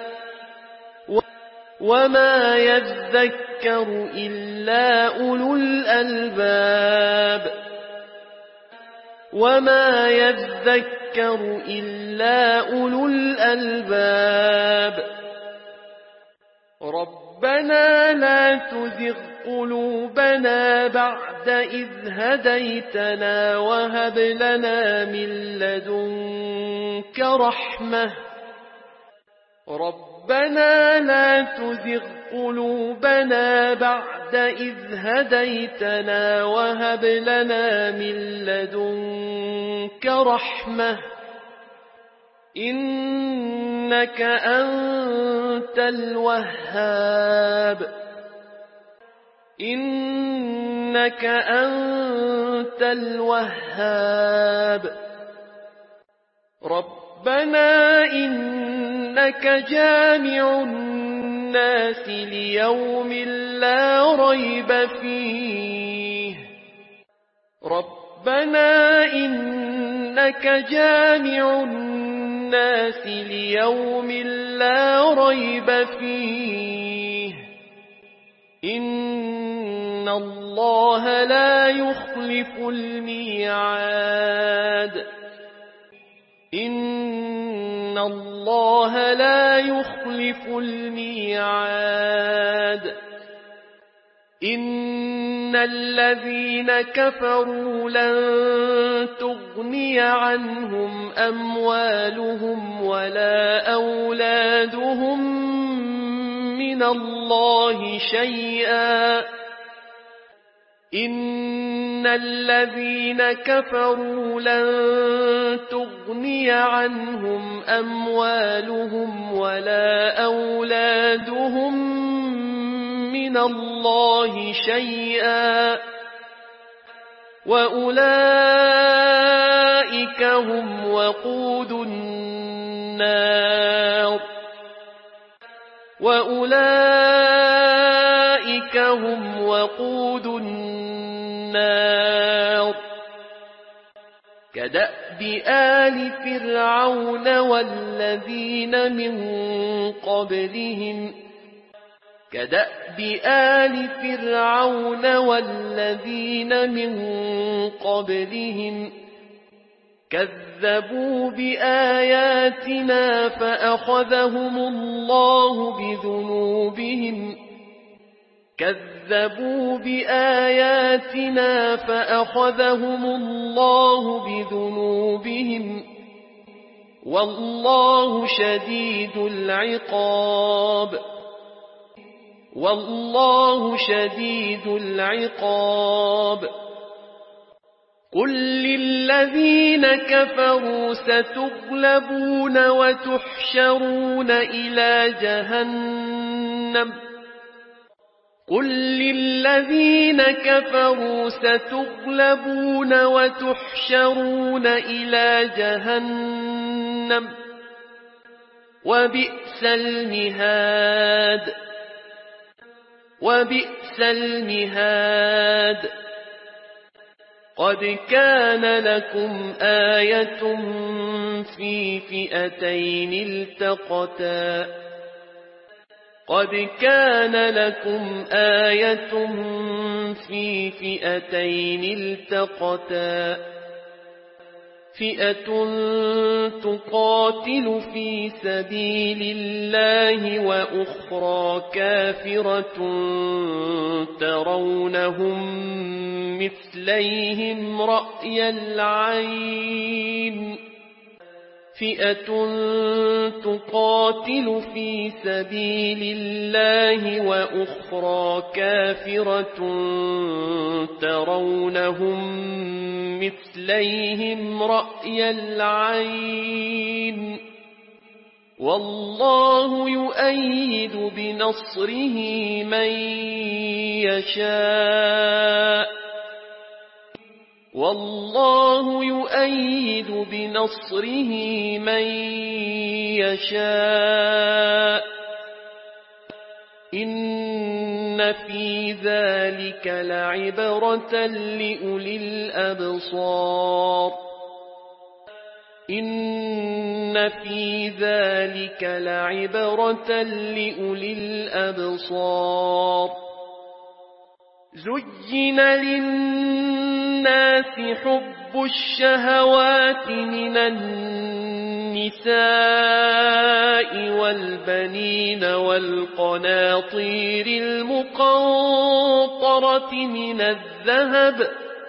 Speaker 3: وما يذكر إلا أولو الألباب. وما يذكر إلا أولو الألباب. ربنا لا تزغ قلوبنا بعد إذ هديتنا وهب لنا من لدنك رحمة. ربنا لا تزغ قلوبنا بعد إذ هديتنا وهب لنا من لدنك رحمة إنك أنت الوهاب. إنك أنت الوهاب. ربنا إنك جامع الناس ليوم لا ريب فيه ربنا إنك جامع الناس ليوم لا ريب فيه إن الله لا يخلف الميعاد إن الله لا يخلف الميعاد إن الذين كفروا لن تغني عنهم أموالهم ولا أولادهم من الله شيئا إن الذين كفروا لن تغني عنهم أموالهم ولا أولادهم من الله شيئا وأولئك هم وقود النار وأولئك هم وقود النار كدأب آل فرعون والذين من قبلهم كدأب آل فرعون والذين من قبلهم كذبوا بآياتنا فأخذهم الله بذنوبهم كذبوا بآياتنا فأخذهم الله بذنوبهم والله شديد العقاب والله شديد العقاب قل للذين كفروا ستغلبون وتحشرون إلى جهنم قل للذين كفروا ستغلبون وتحشرون إلى جهنم وبئس المهاد وبئس المهاد قد كان لكم آية في فئتين التقتا قد كان لكم آية في فئتين التقتا فئة تقاتل في سبيل الله وأخرى كافرة ترونهم مثليهم رأي العين فئة تقاتل في سبيل الله وأخرى كافرة ترونهم مثليهم رأي العين والله يؤيد بنصره من يشاء والله يؤيد بنصره من يشاء إن في ذلك لعبرة لأولي الأبصار إن في ذلك لعبرة لأولي الأبصار زين للناس حب الشهوات من النساء والبنين والقناطير المقنطرة من الذهب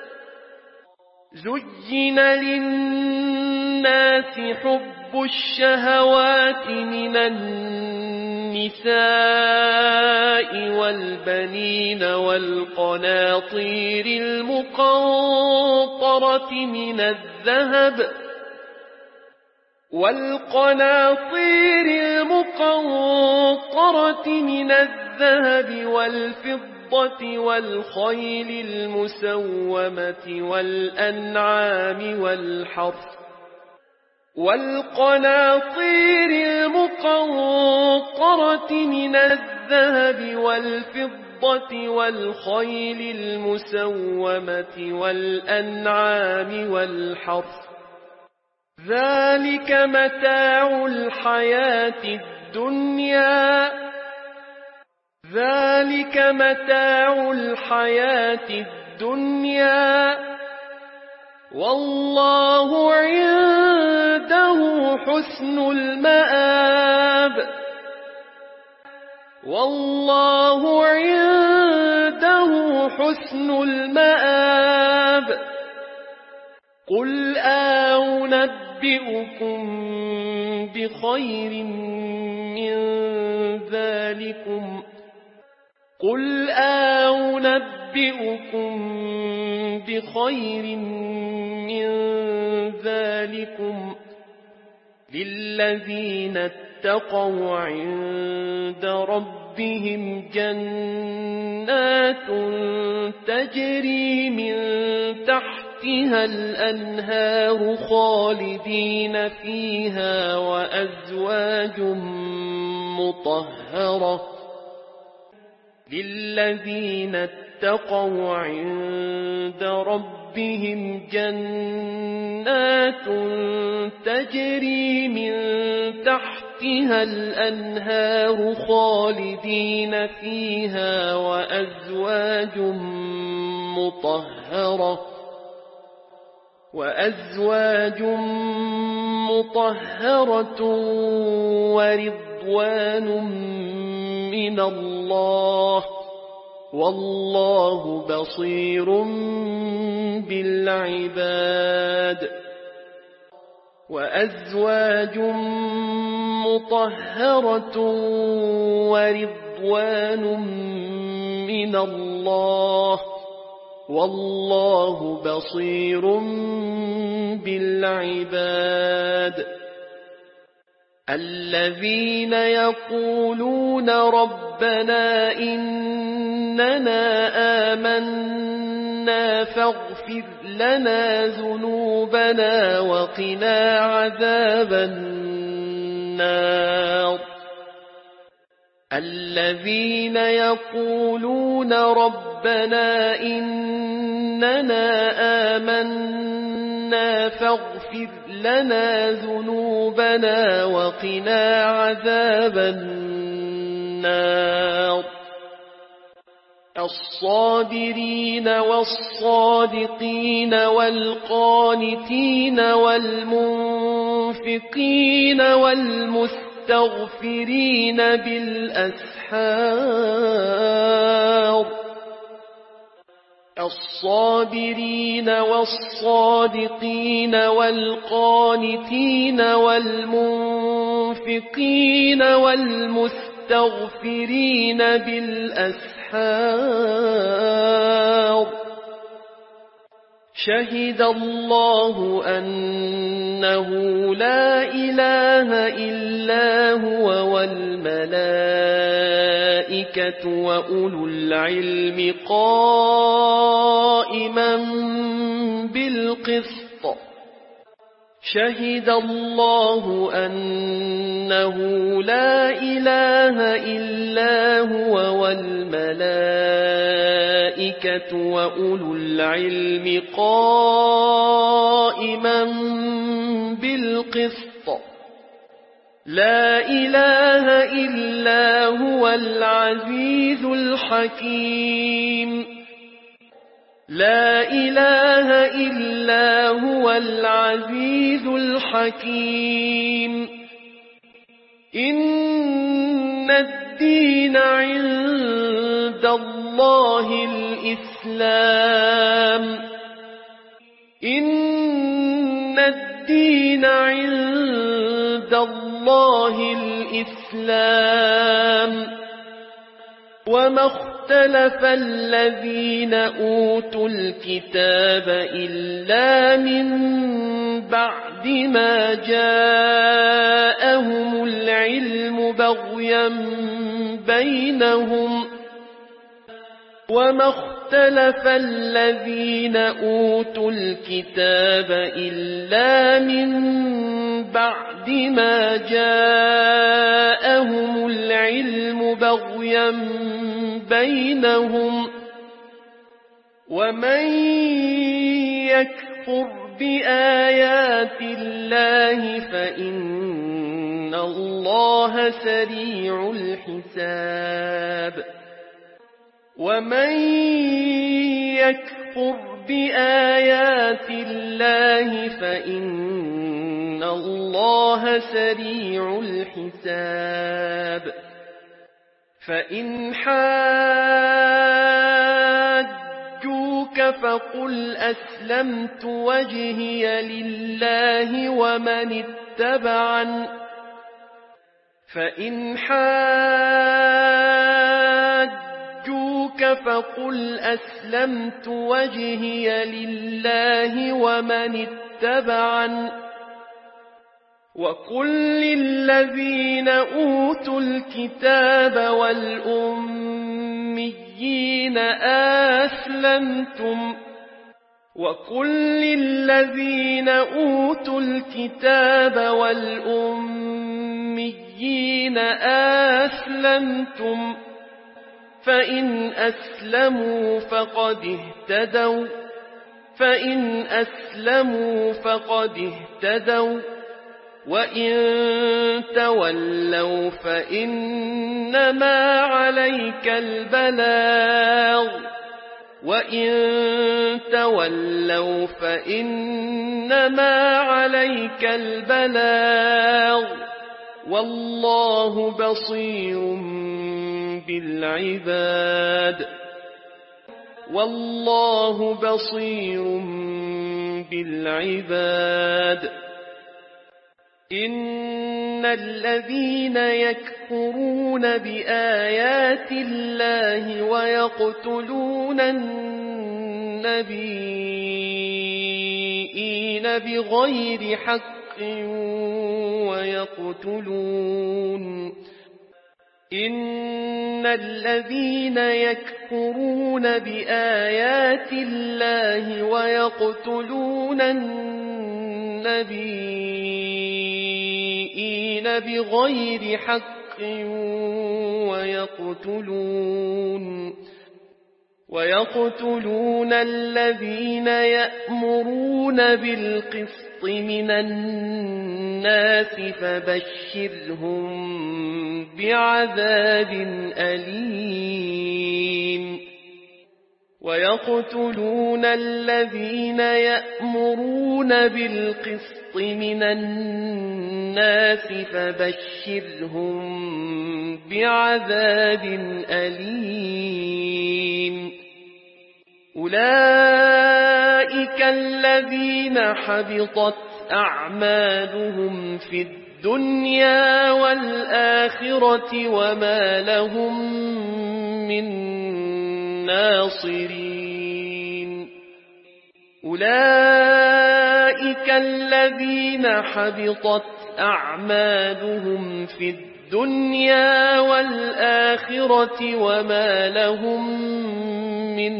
Speaker 3: زين للناس حب الشهوات من النساء والبنين والقناطير المقنطرة من الذهب والفضة والخيل المسومة والأنعام والحرث والقناطير المقنطرة من الذهب والفضة والخيل المسومة والأنعام والحرث ذلك متاع الحياة الدنيا والله عنده حسن المآب قل أنبئكم بخير من ذلكم للذين اتقوا عند ربهم جنات تجري من تحتها الأنهار خالدين فيها وأزواج مطهرة للذين اتقوا عند ربهم جنات تجري من تحتها الأنهار خالدين فيها وأزواج مطهرة ورضوان من الله والله بصير بالعباد وأزواج مطهرة ورضوان من الله والله بصير بالعباد الذين يقولون ربنا إننا آمنا فاغفر لنا ذنوبنا وقنا عذاب النار الذين يقولون ربنا إننا آمنا فاغفر لنا ذنوبنا وقنا عذاب النار الصابرين والصادقين والقانتين والمنفقين والمستغفرين بالأسحار الصابرين والصادقين والقانتين والمنفقين والمستغفرين بالأسحار شهد الله أنه لا إله إلا هو والملائكة وأولو العلم قائما بالقسط شهد الله أنه لا إله إلا هو والملائكة وأولو العلم قائما بالقسط لا إله إلا هو العزيز الحكيم لا إله إلا هو العزيز الحكيم إن الدين عند الله الإسلام إن الدين عند الله الإسلام وما اختلف الذين أوتوا الكتاب إلا من بعد ما جاءهم العلم بغيا بينهم وما اختلف الذين أوتوا الكتاب إلا من بعد ما جاءهم العلم بغيا بينهم ومن يكفر بآيات الله فإن الله سريع الحساب ومن يكفر بآيات الله فإن الله سريع الحساب فإن حاجوك فقل أسلمت وجهي لله ومن اتبعن فإن حاجوك فقل أسلمت وجهي لله ومن اتبعن وقل للذين أوتوا الكتاب والأميين أسلمتم وقل للذين أوتوا الكتاب والأميين أسلمتم فإن أسلموا فقد اهتدوا وإن تولوا فإنما عليك البلاغ والله بصير بالعباد إن الذين يكفرون بآيات الله ويقتلون النبيين بغير حق إن الذين يكفرون بآيات الله ويقتلون النبيين بغير حق ويقتلون الذين يأمرون بالقسط من الناس فبشرهم بعذاب أليم ويقتلون الذين يأمرون بالقسط من الناس فبشرهم بعذاب أليم أولئك الذين حبطت أعمالهم في الدنيا والآخرة وما لهم من ناصرين أولئك الذين حبطت أعمالهم في الدنيا والآخرة وما لهم من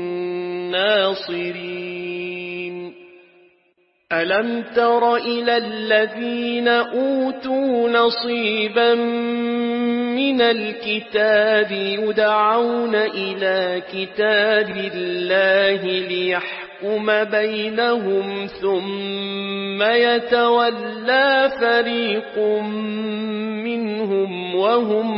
Speaker 3: ناصرين ألم تر إلى الذين أوتوا نصيبا من الكتاب يدعون إلى كتاب الله ليحكم بينهم ثم يتولى فريق منهم وهم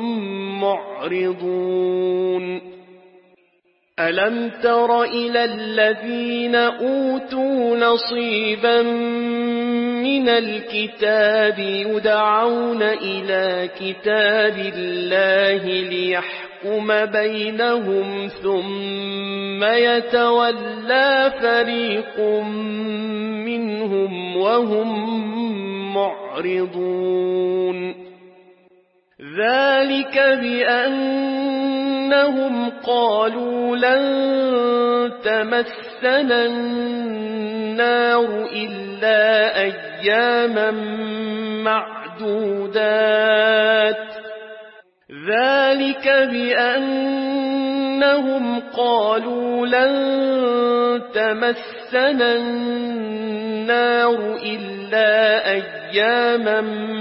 Speaker 3: معرضون ألم تر إلى الذين أوتوا نصيبا من الكتاب يدعون إلى كتاب الله ليحكم بينهم ثم يتولى فريق منهم وهم معرضون ذلك بأنهم قالوا لن تمسنا النار إلا أياما معدودات ذلك بأنهم قالوا لن تمسنا النار إلا أياما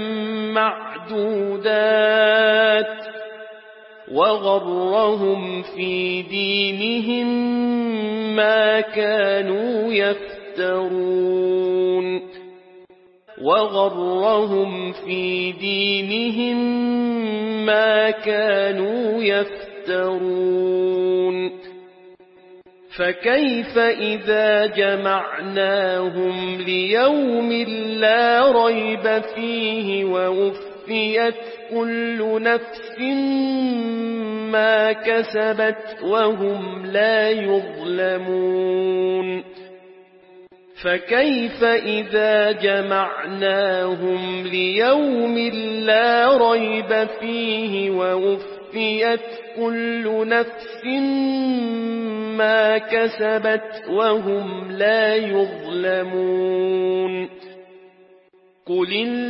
Speaker 3: معدودات وغرهم في دينهم ما كانوا يفترون وغرهم في دينهم ما كانوا يفترون فكيف إذا جمعناهم ليوم لا ريب فيه ووفيت كل نفس ما كسبت وهم لا يظلمون فكيف إذا جمعناهم ليوم لا ريب فيه ووفيت كل نفس ما كسبت وهم لا يظلمون قل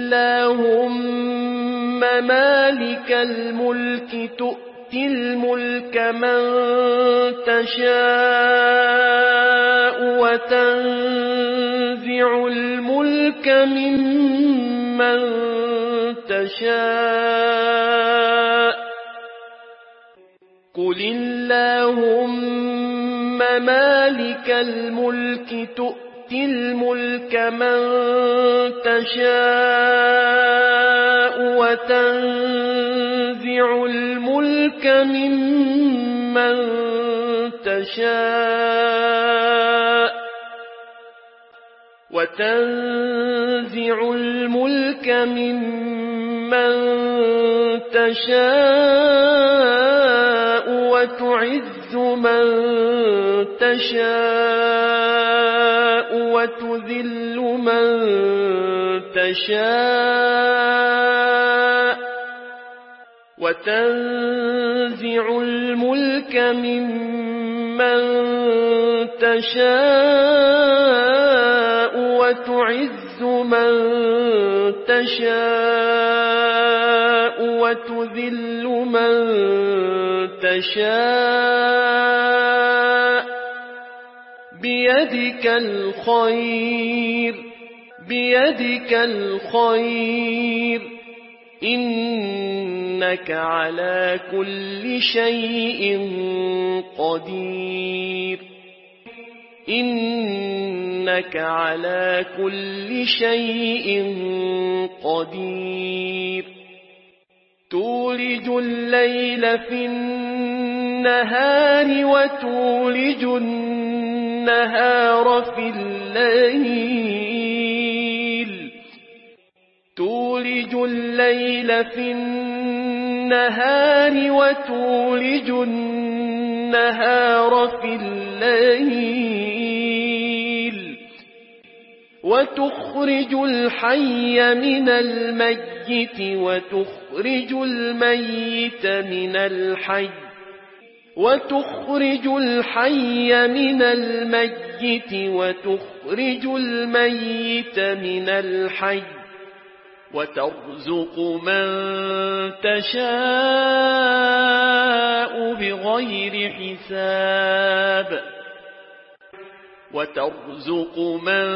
Speaker 3: اللهم مالك الملك تؤتي الملك من تشاء وتنزع الملك ممن تشاء قل اللهم مالك الملك تؤتي الملك من تشاء وتنزع الملك ممن تشاء وتنزع الملك ممن تشاء وتعز من تشاء وتذل من تشاء وتنزع الملك ممن تشاء وتعز من تشاء وتذل من تشاء بيدك الخير إنك على كل شيء قدير إنك على كل شيء قدير تولج الليل في النهار وتولج النهار في الليل تولج الليل في النهار وتولج النهار في الليل وتخرج الحي من الميت وتخرج الميت من الحي وتخرج الحي من الميت وتخرج الميت من الحي وترزق من تشاء بغير حساب وترزق من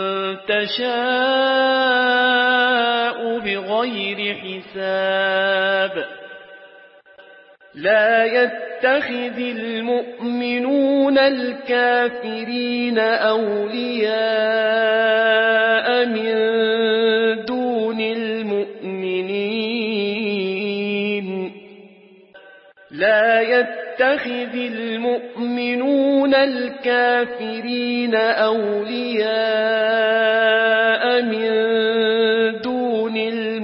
Speaker 3: تشاء بغير حساب لا يتخذ المؤمنون الكافرين أولياء من دون المؤمنين لا يتخذ المؤمنون الكافرين أولياء من دون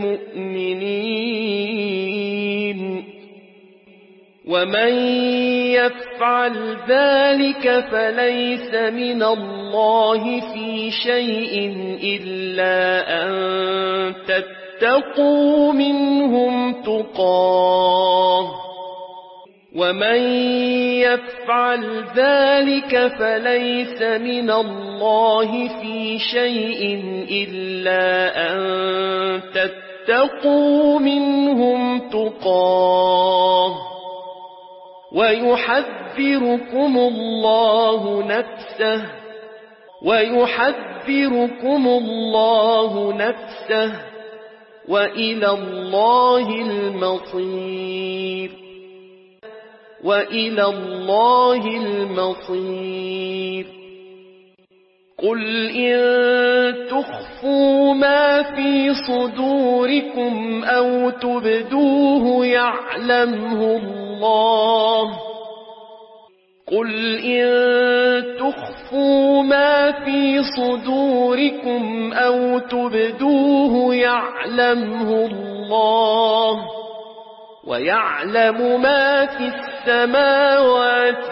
Speaker 3: المؤمنين ومن يفعل ذلك فليس من الله في شيء إلا أن تتقوا منهم تقاه ومن يفعل ذلك فليس من الله في شيء إلا أن تتقوا واتقوا منهم تقاه ويحذركم الله نفسه وإلى الله المصير قل إن تخفوا ما في صدوركم أو تبدوه يعلمه الله ويعلم ما في السماوات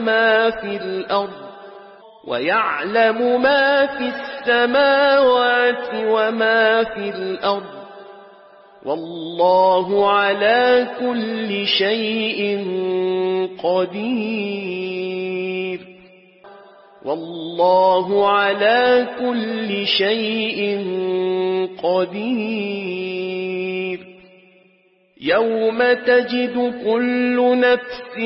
Speaker 3: وما في الأرض والله على كل شيء قدير يوم تجد كل نفس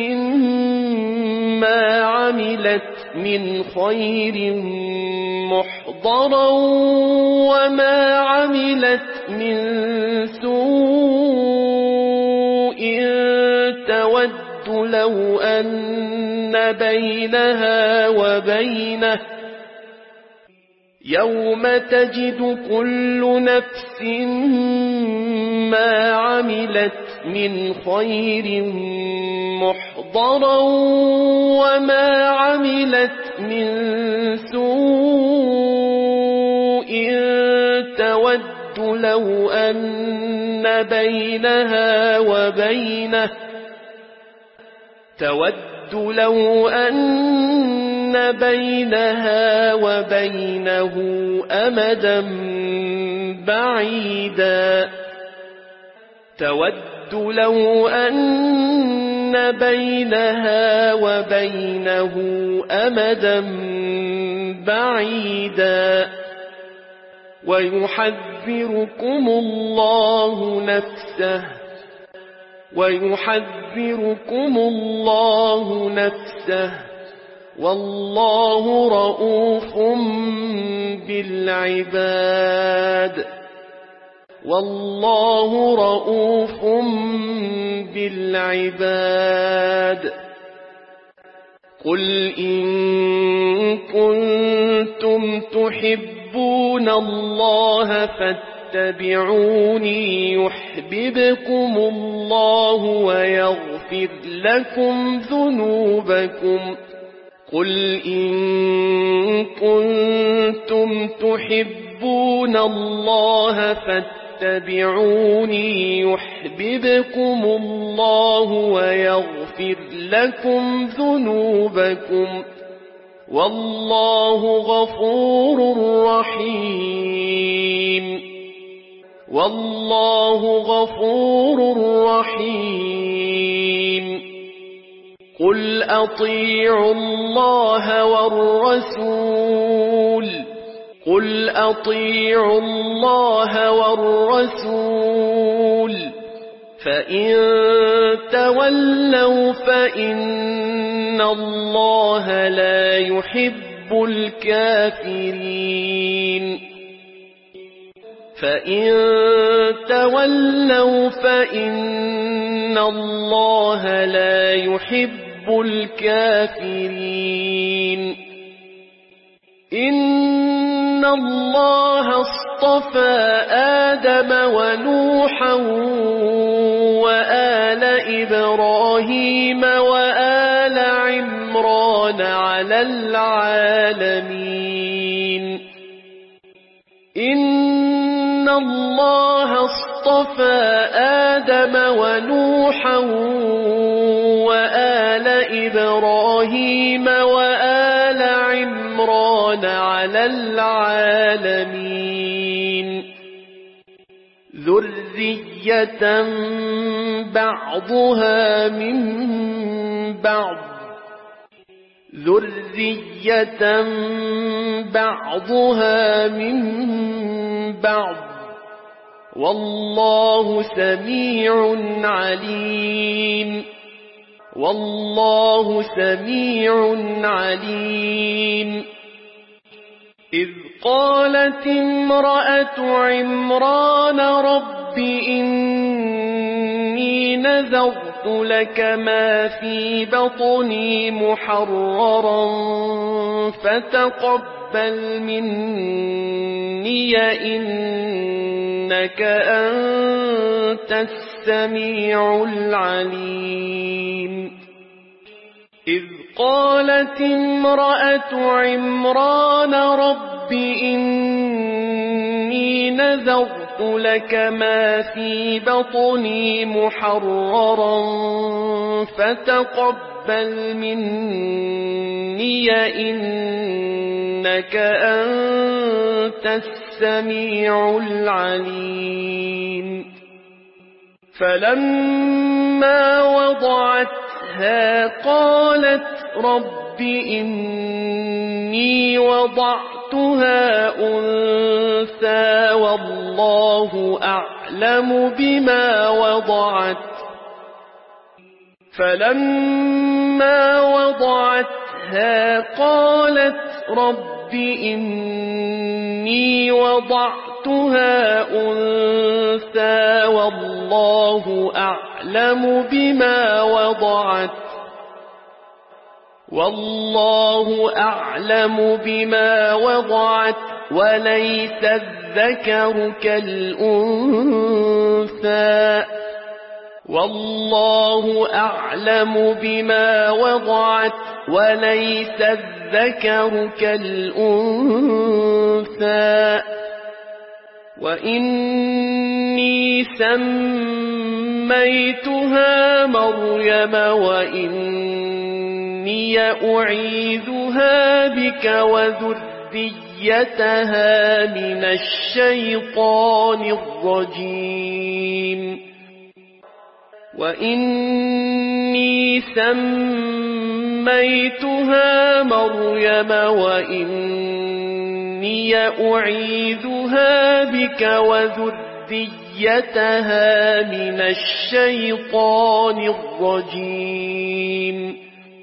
Speaker 3: ما عملت من خير محضرا وما عملت من سوء تود لو أن بينها وبينه يوم تجد كل نفس ما عملت من خير محضرا وما عملت من سوء تود لو أن بينها وبينه أمدا بعيدا ويحذركم الله نفسه والله رؤوف بالعباد قل إن كنتم تحبون الله فاتبعوني يحببكم الله ويغفر لكم ذنوبكم قل إن كنتم تحبون الله فاتبعوني يحببكم الله ويغفر لكم ذنوبكم والله غفور رحيم قل أطيعوا الله والرسول فإن تولوا فإن الله لا يحب الكافرين إن الله اصطفى آدم ونوحا وآل إبراهيم وآل عمران على العالمين إن الله اصطفى آدم ونوحا وآل إبراهيم وآل عمران على العالمين ذرية بعضها من بعض والله سميع عليم والله سميع عليم إذ قالت امرأة عمران رب إني نذرت لك ما في بطني محررا فتقبل مني إنك أنت السميع العليم إذ قالت امرأة عمران رب إني نذرت لك ما في بطني محررا فتقبل مني إنك أنت السميع العليم فلما وضعتها قالت رب إني وضعتها أنثى والله أعلم بما وضعت فلما وضعتها قالت رب إني وضعتها أنثى والله أعلم بما وضعت وليس الذكر كالأنثى والله أعلم بما وضعت وليس الذكر كالأنثى وإني سميتها مريم وإني أعيذها بك وذريتها من الشيطان الرجيم وإني سميتها مريم وإني أعيذها بك وذريتها من الشيطان الرجيم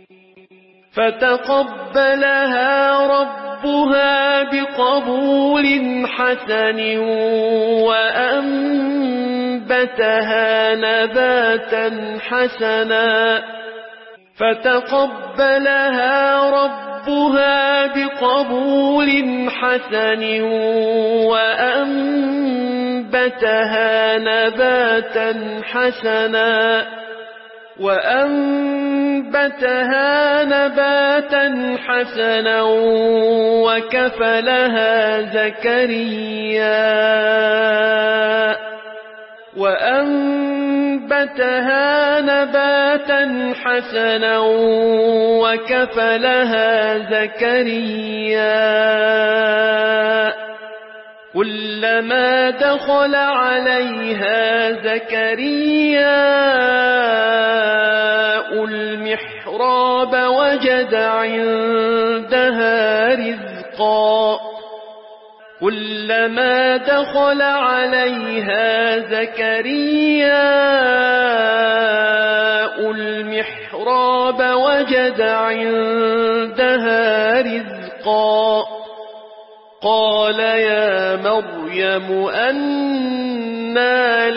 Speaker 3: فتقبلها ربها بقبول حسن وأنبتها نباتا حسنا وأنبتها نباتا حسنا وكفلها زكريا كلما دخل عليها زكريا المحراب وجد عندها رزقا كلما دخل عليها زكريا المحراب وجد عندها رزقا قال يا مريم أنى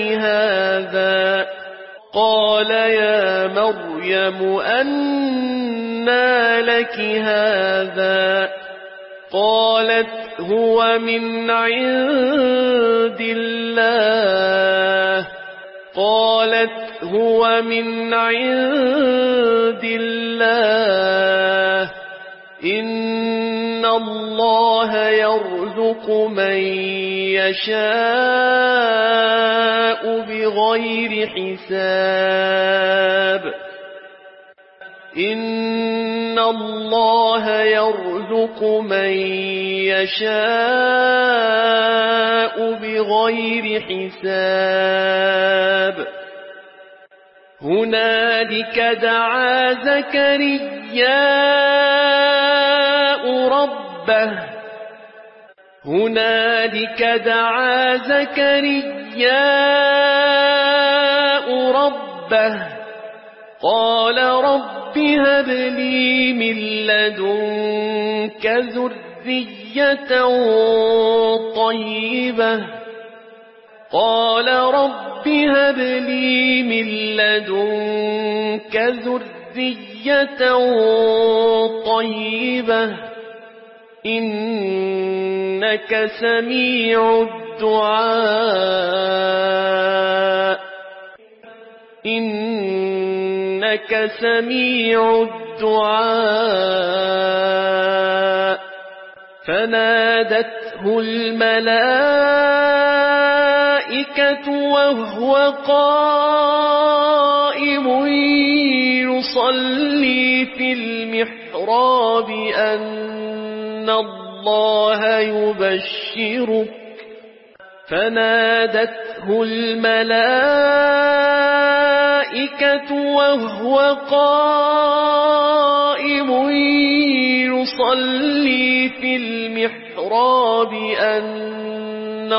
Speaker 3: لك هذا قالت هو من عند الله إن الله يرزق من يشاء بغير حساب إن الله يرزق من يشاء بغير حساب هنالك دعا زكريا ربه هنالك دعا زكرياء ربه قال رب هب لي من لدنك ذرية طيبة قال رب هب لي من لدنك ذرية طيبة إنك سميع الدعاء إنك سميع الدعاء فنادته الملائكة وهو قائم يصلي في المحراب أن الله يبشرك فنادته الملائكة وهو قائم يصلي في المحراب أن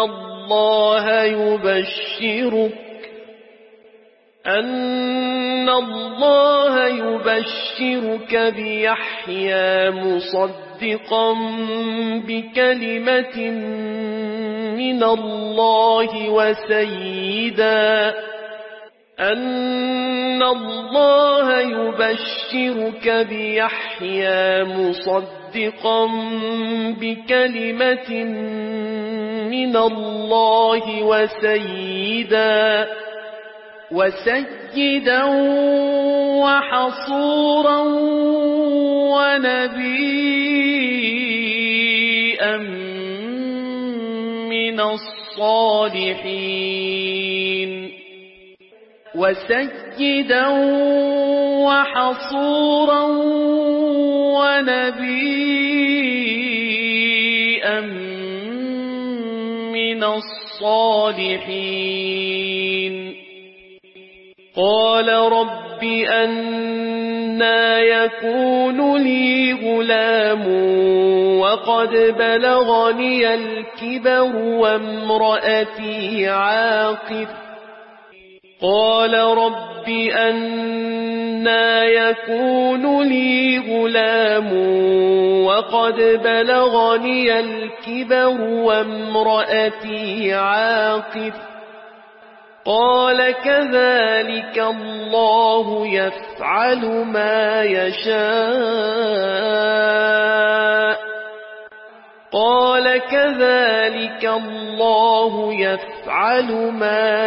Speaker 3: الله يبشرك بيحيى مصدقا بكلمة من الله وسيدا وحصورا ونبيا من الصالحين وسيدا وحصورا ونبيا من الصالحين قال رب أنى يكون لي غلام وقد بلغني الكبر وامرأتي عاقر قال رب أنى يكون لي غلام وقد بلغني الكبر وامرأتي عاقر قال كذلك الله يفعل ما يشاء قال كذلك الله يفعل ما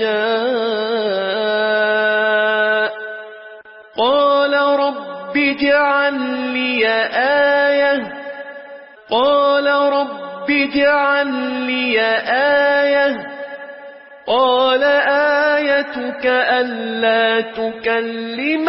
Speaker 3: يشاء قال رب اجعل لي آية قال رب اجعل لي آية قال آيتك ألا تكلم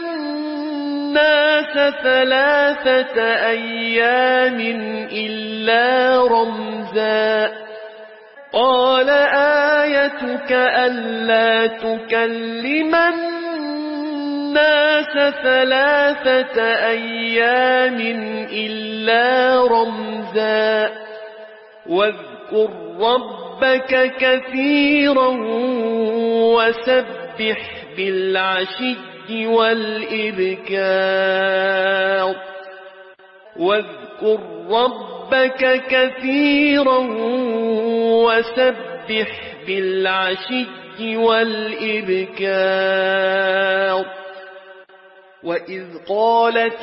Speaker 3: الناس 3 أيام إلا رمزا قال آيتك ألا تكلم الناس 3 أيام إلا رمزا واذكر ربك كثيرا وسبح بالعشي والإبكار واذكر ربك كثيرا وسبح بالعشي والإبكار وإذ قالت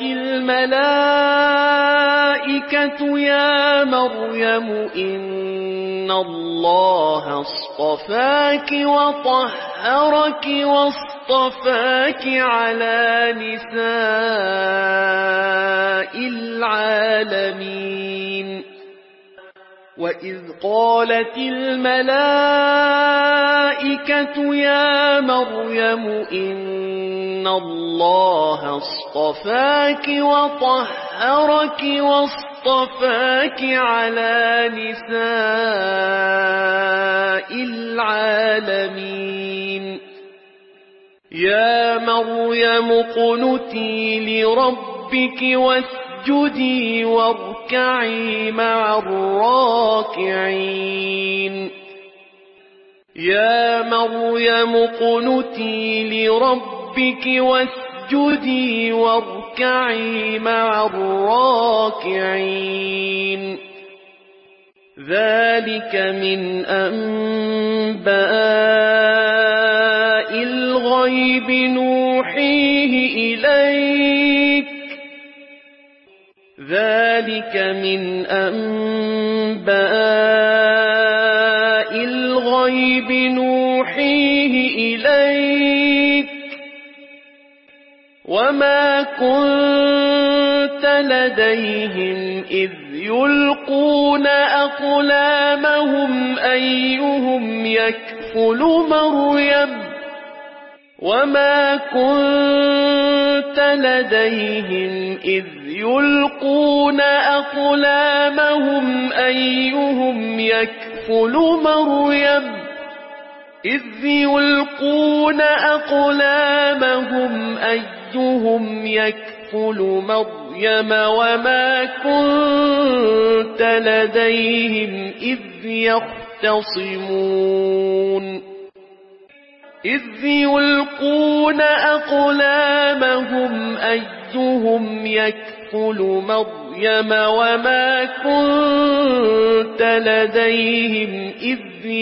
Speaker 3: الملائكة يا مريم إن الله اصطفاك وطهرك واصطفاك على نساء العالمين وإذ قالت الملائكة يا مريم إن الله اصطفاك وطهرك واصطفاك على نساء العالمين يا مريم اقنتي لربك واسجدي واسجدي واركعي مع الراكعين يا مريم اقنتي لربك واسجدي واركعي مع الراكعين ذلك من أنباء الغيب نوحيه إليك ذلك من أنباء الغيب نوحيه إليك وما كنت لديهم إذ يلقون أقلامهم أيهم يكفل مريم وما كنت لديهم إذ يلقون أقلامهم أيهم يكفل مريم إذ يلقون أقلامهم أيهم يكفل مريم وما كنت لديهم إذ يختصمون إذ يلقون أقلامهم أيهم يكفل مريم وما كنت لديهم إذ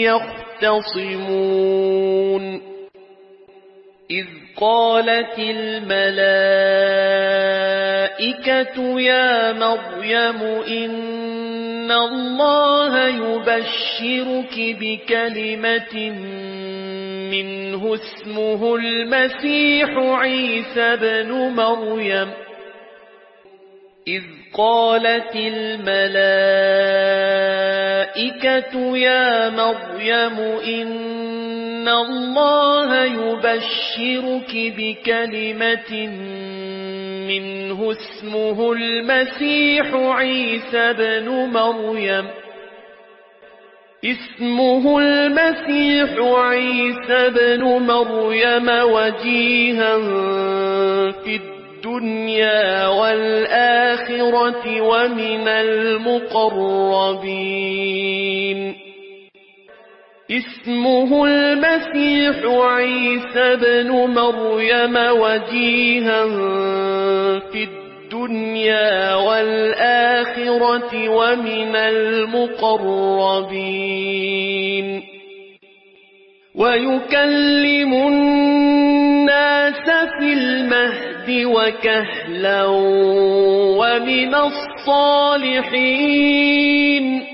Speaker 3: يختصمون إذ قالت الملائكة يا مريم إن الله يبشرك بكلمة منه اسمه المسيح عيسى بن مريم إذ قالت الملائكة يا مريم إن الله يبشرك بكلمة منه اسمه المسيح عيسى بن مريم اسمه المسيح عيسى بن مريم وجيها في الدنيا والآخرة ومن المقربين اسمه المسيح عيسى بن مريم وجيها في الدنيا والآخرة ومن المقربين ويكلم الناس في المهد وكهلا ومن الصالحين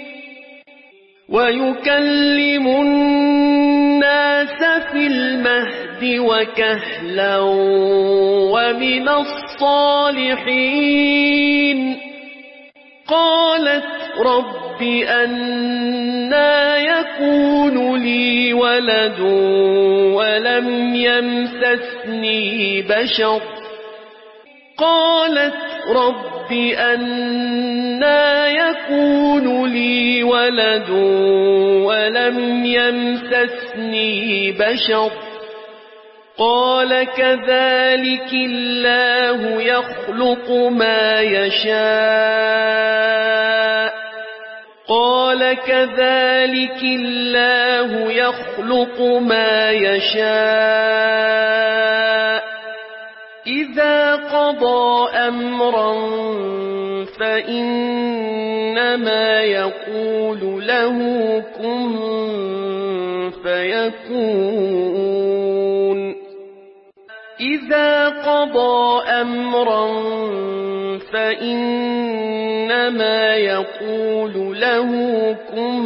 Speaker 3: ويكلم الناس في المهد وكهلا ومن الصالحين قالت رب أنى يكون لي ولد ولم يمسسني بشر قالت رب أنى يكون لي ولد ولم يمسسني بشر قال كذلك الله يخلق ما يشاء قال كذلك الله يخلق ما يشاء إذا قضى أمرا فإنما يقول له كن فيكون إذا قضى أمرا فإنما يقول له كن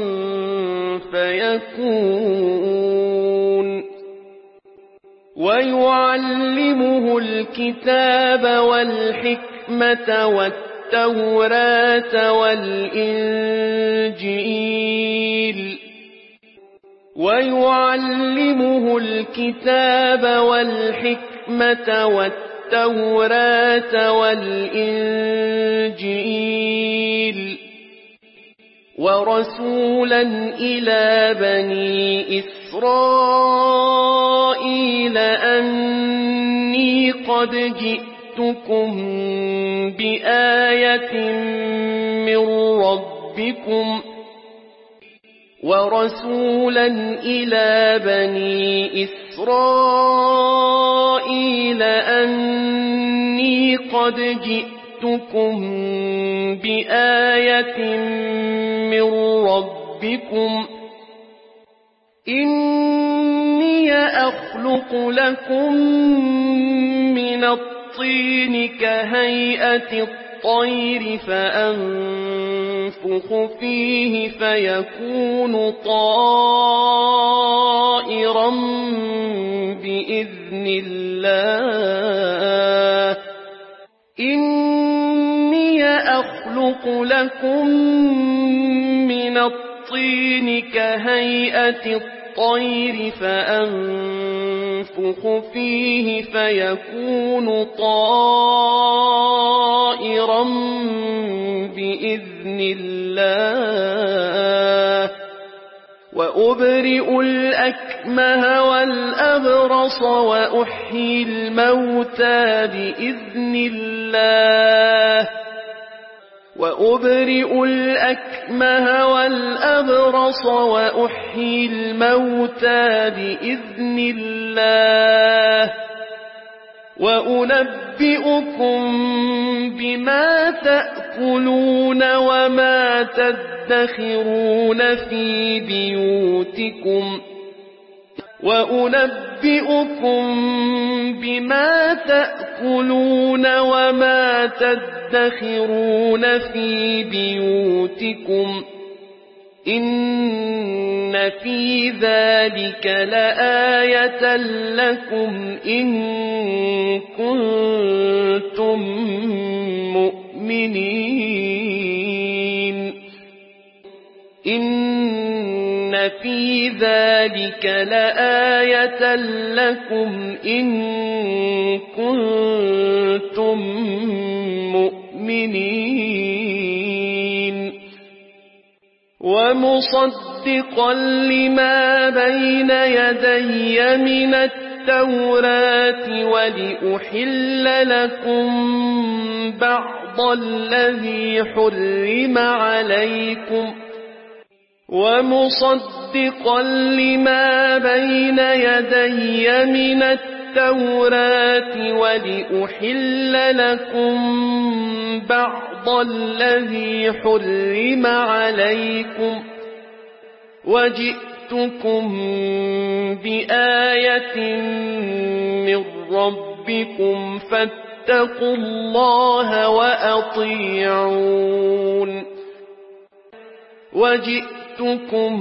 Speaker 3: فيكون ويعلمه الكتاب والحكمة والتوراة والإنجيل ويعلمه الكتاب والحكمة والتوراة والإنجيل ورسولا إلى بني إسرائيل أني قد جئتكم بآية من ربكم ورسولا إلى بني إسرائيل أني قد جئتكم بآية من ربكم إني أخلق لكم من الطين كهيئة الطير فأنفخ فيه فيكون طائرا بإذن الله إني أخلق لكم من الطين كهيئة الطير فأنفخ فيه فيكون طائرا بإذن الله وأبرئ الأكمه والأبرص وأحيي الموتى بإذن الله وأبرئ الأكمه والأبرص وأحيي الموتى بإذن الله وأنبئكم بما تأكلون وما تدخرون في بيوتكم وأنبئكم بما تأكلون وما تدخرون في بيوتكم إن في ذلك لآية لكم إن كنتم مؤمنين إن في ذلك لآية لكم إن كنتم مؤمنين ومصدقا لما بين يدي من التوراة ولأحل لكم بعض الذي حرم عليكم ومصدقا لما بين يدي من التوراة ولأحل لكم بعض الذي حرم عليكم وجئتكم بآية من ربكم فاتقوا الله وأطيعون وجئتكم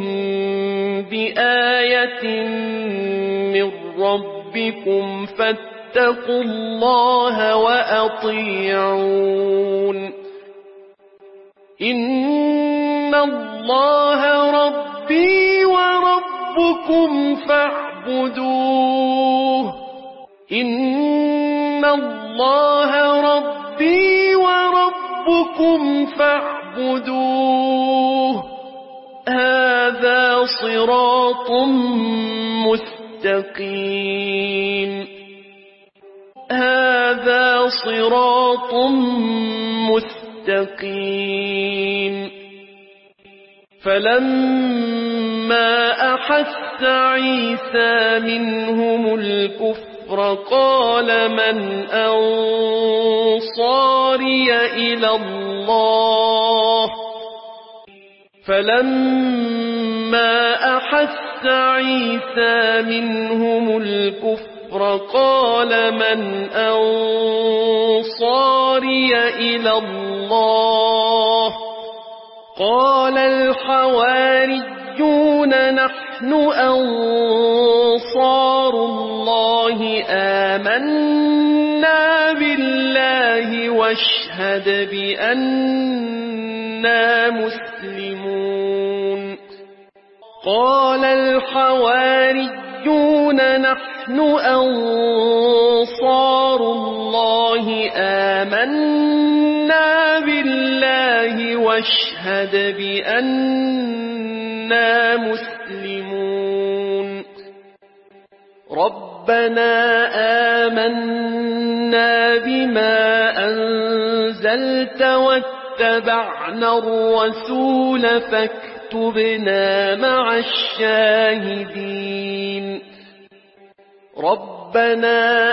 Speaker 3: بآية من ربكم فاتقوا الله وأطيعون إن الله ربي وربكم فاعبدوه إن الله ربي وربكم فاعبدوه هذا صراط مستقيم هذا صراط مستقيم فلما أحس عيسى منهم الكفر قال من أنصاري إلى الله فلما أحس عيسى منهم الكفر قال من أنصاري إلى الله قال الحواريون نحن أنصار الله آمنا بالله واشهد بأننا مسلمون قال الحواريون نحن أنصار الله آمنا بالله واشهد بأننا مسلمون ربنا آمنا بما أنزلت واتبعنا الرسول فاكتبنا مع الشاهدين ربنا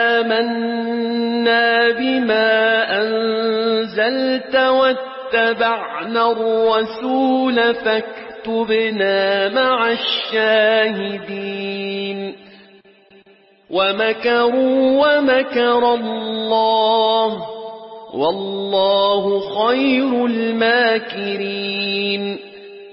Speaker 3: آمنا بما أنزلت واتبعنا الرسول فاكتبنا مع الشاهدين ومكروا ومكر الله والله خير الماكرين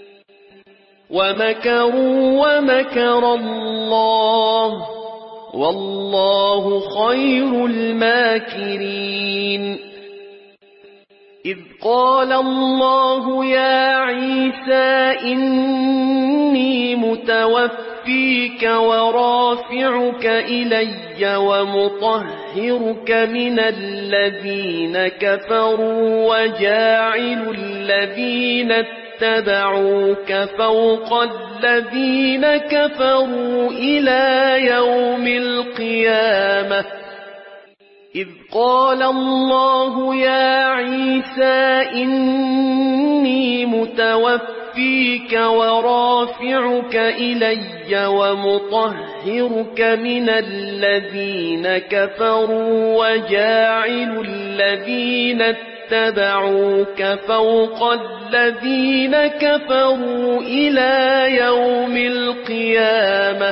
Speaker 3: ومكروا ومكر الله والله خير الماكرين إذ قال الله يا عيسى إني متوفيك ورافعك إلي ومطهرك من الذين كفروا وجاعل الذين اتبعوك فوق الذين كفروا إلى يوم القيامة إذ قال الله يا عيسى إني متوفيك ورافعك إلي ومطهرك من الذين كفروا وجاعل الذين اتبعوك فوق الذين كفروا إلى يوم القيامة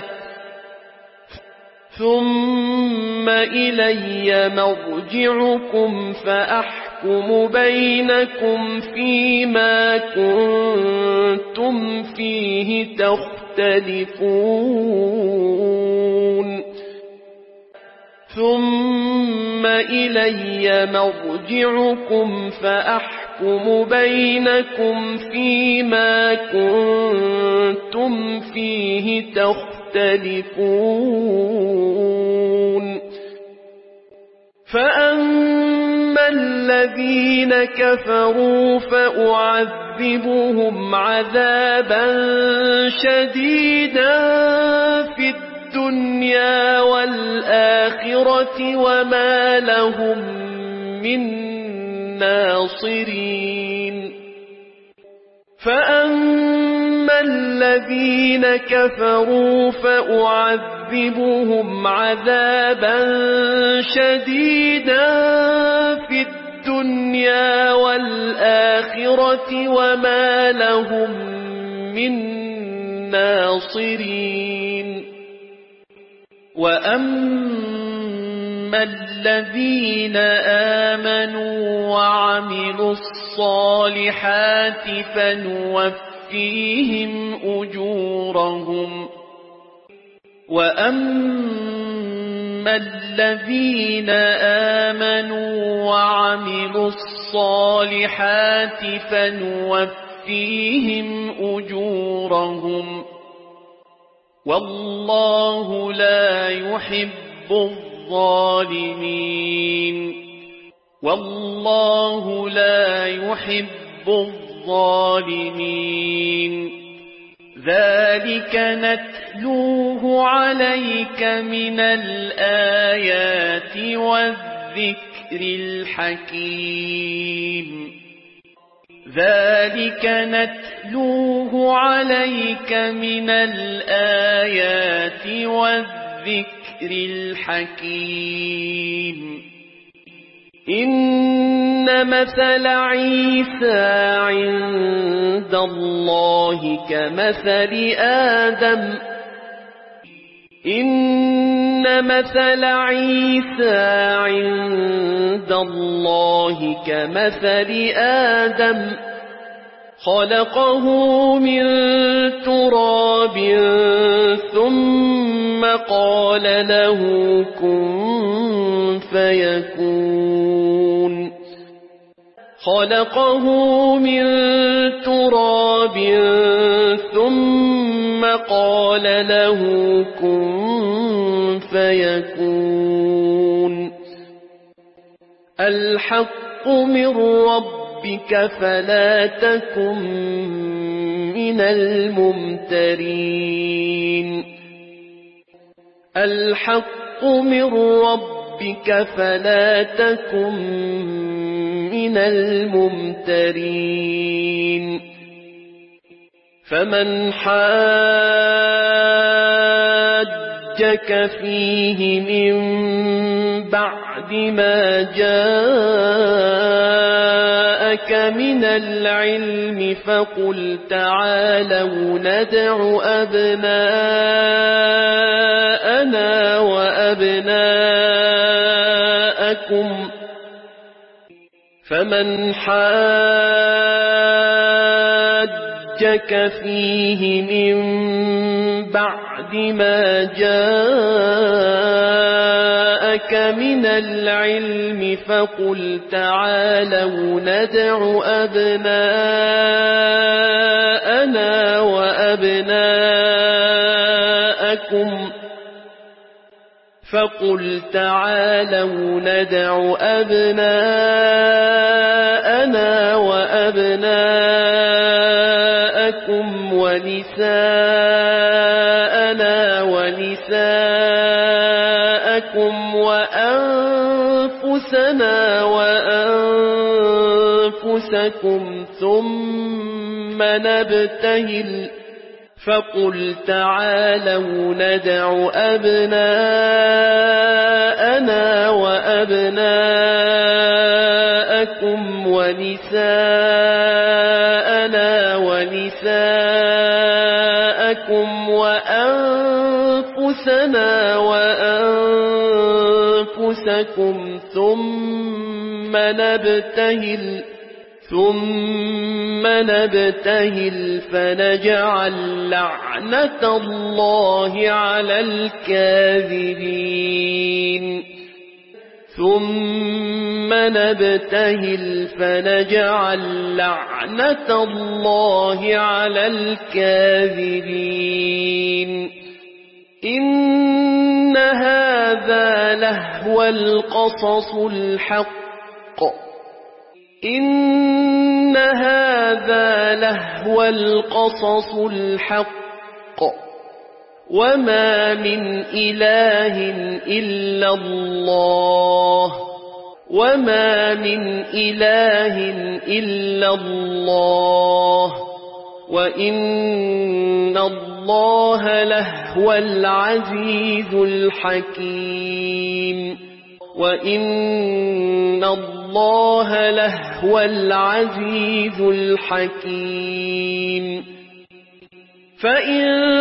Speaker 3: ثم إلي مرجعكم فأحكم بينكم فيما كنتم فيه تختلفون ثم إلي مرجعكم فأحكم بينكم فيما كنتم فيه تختلفون فأما الذين كفروا فأعذبهم عذابا شديدا في الدنيا والآخرة وما لهم من ناصرين فأما الذين كفروا فأعذبهم عذابا شديدا في الدنيا والآخرة وما لهم من ناصرين وأما الذين آمنوا وعملوا الصالحات فنوفيهم أجورهم وأما الذين آمنوا وعملوا الصالحات فنوفيهم أجورهم والله لا يحب الظالمين والله لا يحب الظالمين ذلك نتلوه عليك من الآيات والذكر الحكيم ذلك نتلوه عليك من الآيات والذكر الحكيم إن مثل عيسى عند الله كمثل آدم إن مثل عيسى عند الله كمثل آدم خلقه من تراب ثم قال له كن فيكون خلقه من تراب ثم قال له كن فيكون الحق من ربك فلا تكن من الممترين الحق من ربك فلا تكن من الممترين فمن حاجك فيه من بعد ما جاءك من العلم فقل تعالوا ندع أبناءنا وأبناءكم فمن حاجك فيه من بعد ما جاءك من العلم فقل تعالوا ندع أبناءنا وأبناءكم ونساءنا ونساءكم وأنفسنا وأنفسكم ثم نبتهل فقل تعالوا ندع أبناءنا وأبناءكم ونساءنا ونساءكم وأنفسنا وأنفسكم ثم نبتهل فنجعل لعنة الله على الكاذبين إن هذا لهو القصص الحق وما من إله إلا الله وإن الله لهو العزيز الحكيم فإن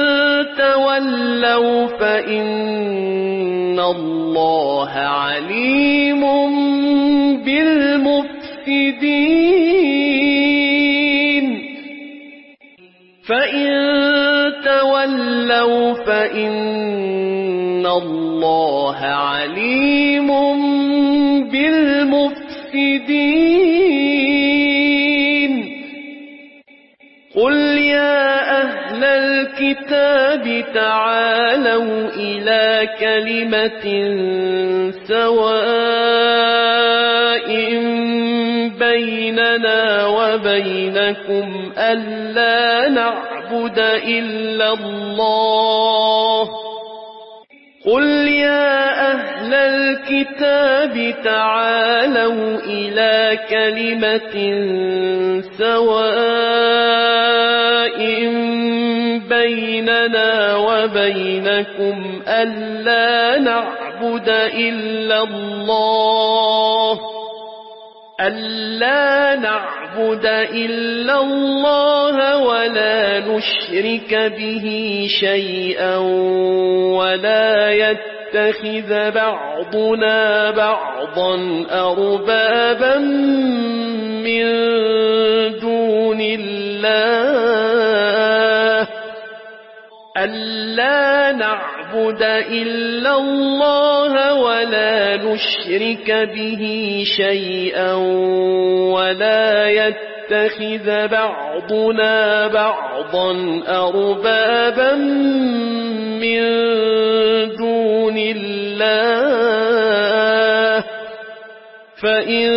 Speaker 3: تولوا فإن الله عليم بالمفسدين قل يا أهل الكتاب تعالوا إلى كلمة سواء بيننا وبينكم ألا نعبد إلا الله قل يا أهل الكتاب تعالوا إلى كلمة سواء بيننا وبينكم ألا نعبد إلا الله ولا نشرك به شيئا ولا يتخذ بعضنا بعضا أربابا من دون الله ألا نعبد إلا الله ولا نشرك به شيئا ولا يتخذ بعضنا بعضا أربابا من دون الله فإن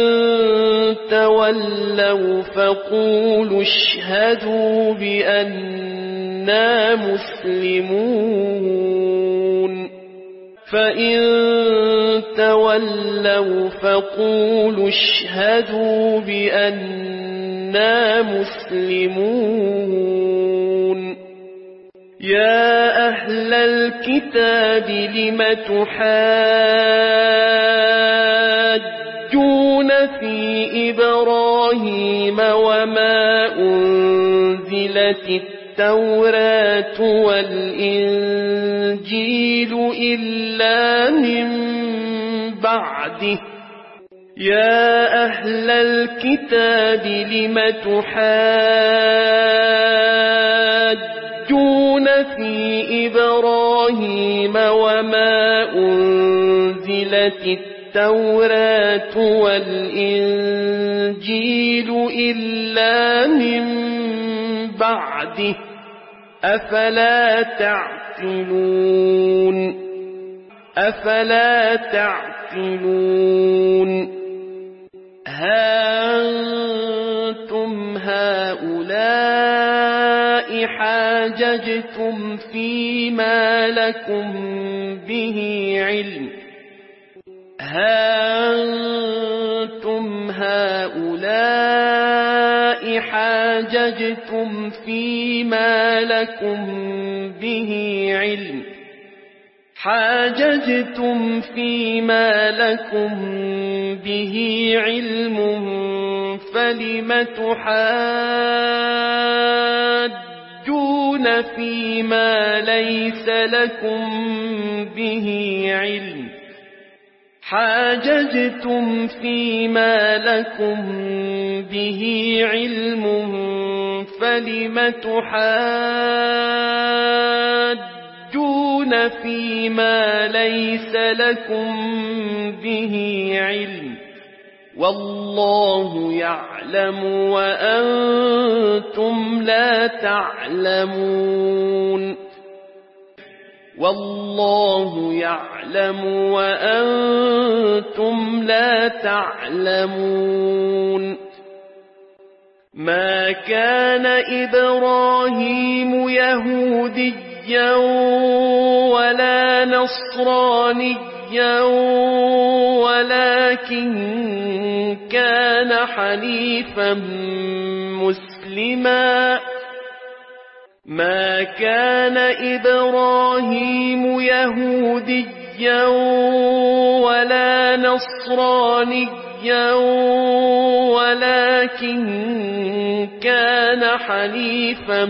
Speaker 3: تولوا فقولوا اشهدوا بأننا مسلمون فإن تولوا فقولوا اشهدوا بأننا مسلمون. يا أهل الكتاب لم تحاجون في إبراهيم وما أنزلت التوراة والإنجيل إلا من بعده. يا أهل الكتاب لم تحاجون في إبراهيم وما أنزلت التوراة والإنجيل إلا من بعده أفلا تعقلون. أفلا تعقلون. ها أنتم هؤلاء حاججتم فيما لكم به علم. ها أنتم هؤلاء حاججتم فيما لكم به علم. حاججتم فيما لكم به علم فلم تحاجون فيما ليس لكم به علم. حاججتم فيما لكم به علم فلم تحاجون فيما ليس لكم به علم. والله يعلم وأنتم لا تعلمون. والله يعلم وأنتم لا تعلمون. ما كان إبراهيم يهوديا ولا نصرانيا ولكن كان حنيفا مسلما. ما كان إبراهيم يهوديا ولا نصرانيا ولكن كان حنيفا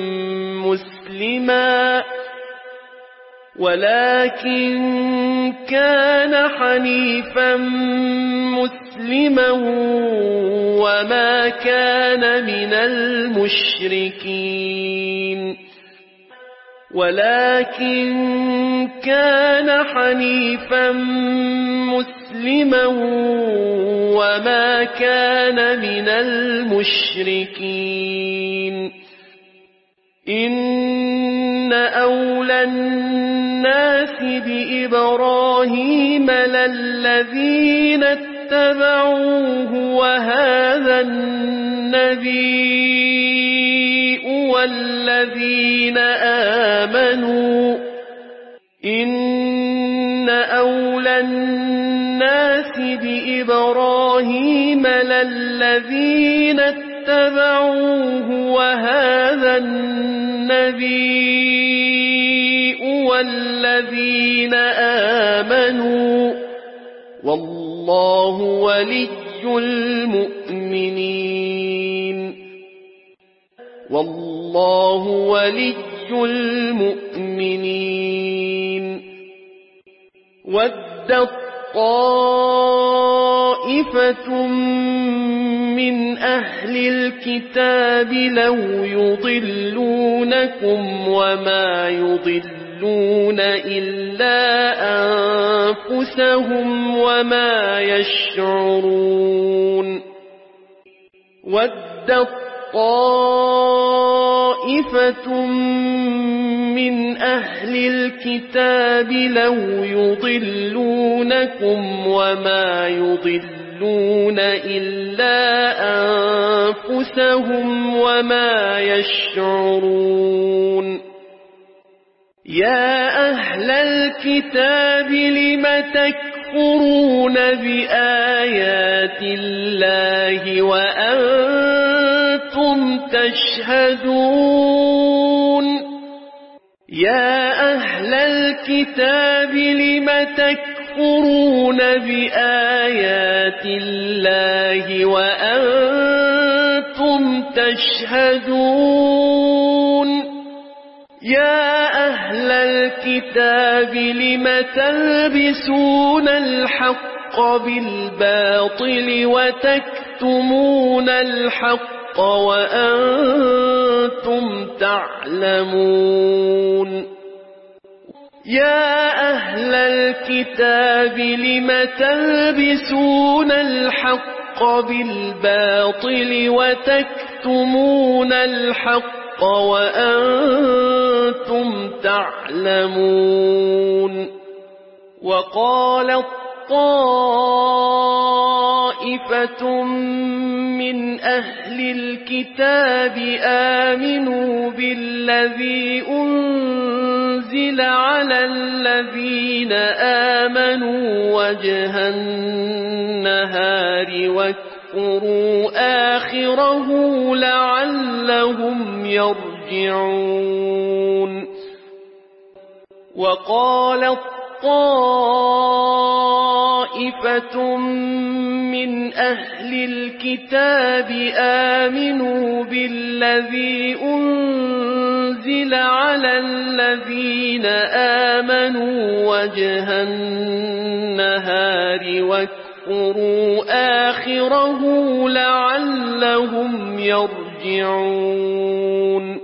Speaker 3: مسلما. ولكن كان حنيفا مسلما وما كان من المشركين. ولكن كان حنيفا مسلما وما كان من المشركين. إن أولى الناس بإبراهيم للذين اتبعوه وهذا النبي والذين آمنوا. إن أولى الناس بإبراهيم للذين اتبعوه وهذا النبي والذين آمنوا. والله ولي المؤمنين. والله ولي المؤمنين. ودت طائفة من أهل الكتاب لو يضلونكم وما يضلون إلا أنفسهم وما يشعرون. ودت طائفة من أهل الكتاب لو يضلونكم وما يضلون إلا أنفسهم وما يشعرون. يا أهل الكتاب لم تكفرون بآيات الله وأنتم تشهدون يا أهل الكتاب لم تكفرون بآيات الله وأنتم تشهدون يا أهل الكتاب لم تلبسون الحق بالباطل وتكتمون الحق وأنتم تعلمون يا أهل الكتاب لم تلبسون الحق بالباطل وتكتمون الحق وأنتم تعلمون وقالت طائفة من أهل الكتاب آمنوا بالذي أنزل على الذين آمنوا وجه النهار واكفروا آخره لعلهم يرجعون وقالت طائفة من أهل الكتاب آمنوا بالذي أنزل على الذين آمنوا وجه النهار واكفروا آخره لعلهم يرجعون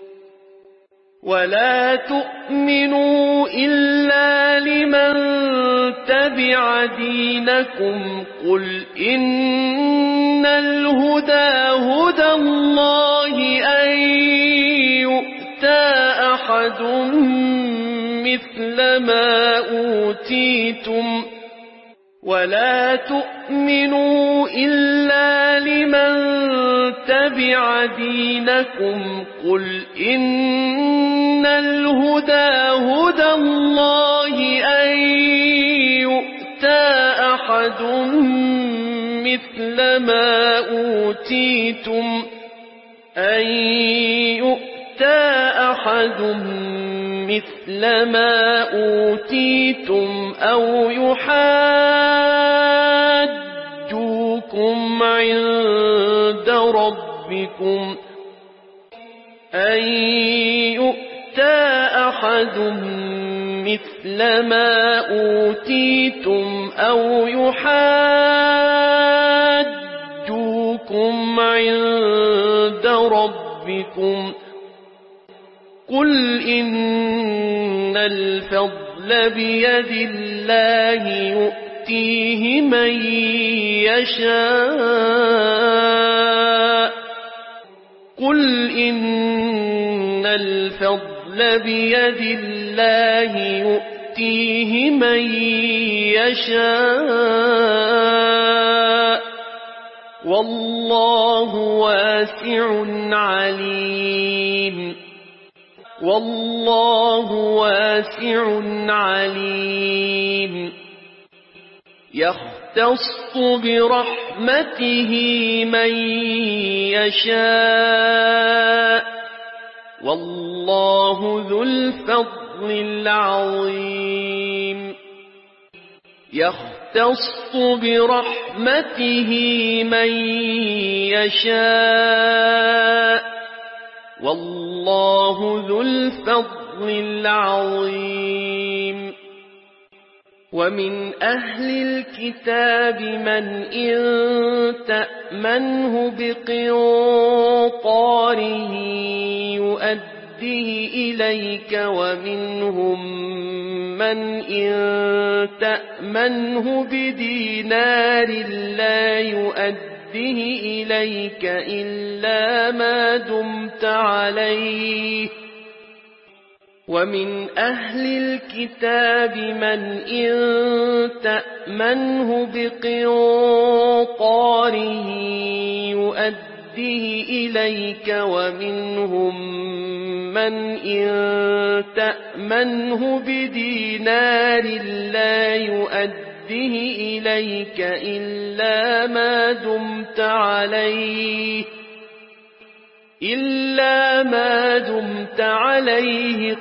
Speaker 3: ولا تؤمنوا إلا لمن تبع دينكم قل إن الهدى هدى الله أن يؤتى أحد مثل ما أوتيتم ولا تؤمنوا إلا لمن تبع دينكم قل إن الهدى هدى الله أن يؤتى أحد مثل ما أوتيتم أو يحاجوكم عند ربكم قل إن الفضل بيد الله يؤتيه من يشاء قل إن الفضل بيد الله يؤتيه من يشاء والله واسع عليم يختص برحمته من يشاء والله ذو الفضل العظيم يختص برحمته من يشاء والله ذو الفضل العظيم ومن أهل الكتاب من إن تأمنه بقنطار يؤديه إليك ومنهم من إن تأمنه بدينار لا يؤديه إليك إلا ما دمت عليه ومن أهل الكتاب من إن تأمنه بقنطار يؤديه إليك ومنهم من إن تأمنه بدينار لا يؤده إليك إلا ما دمت عليه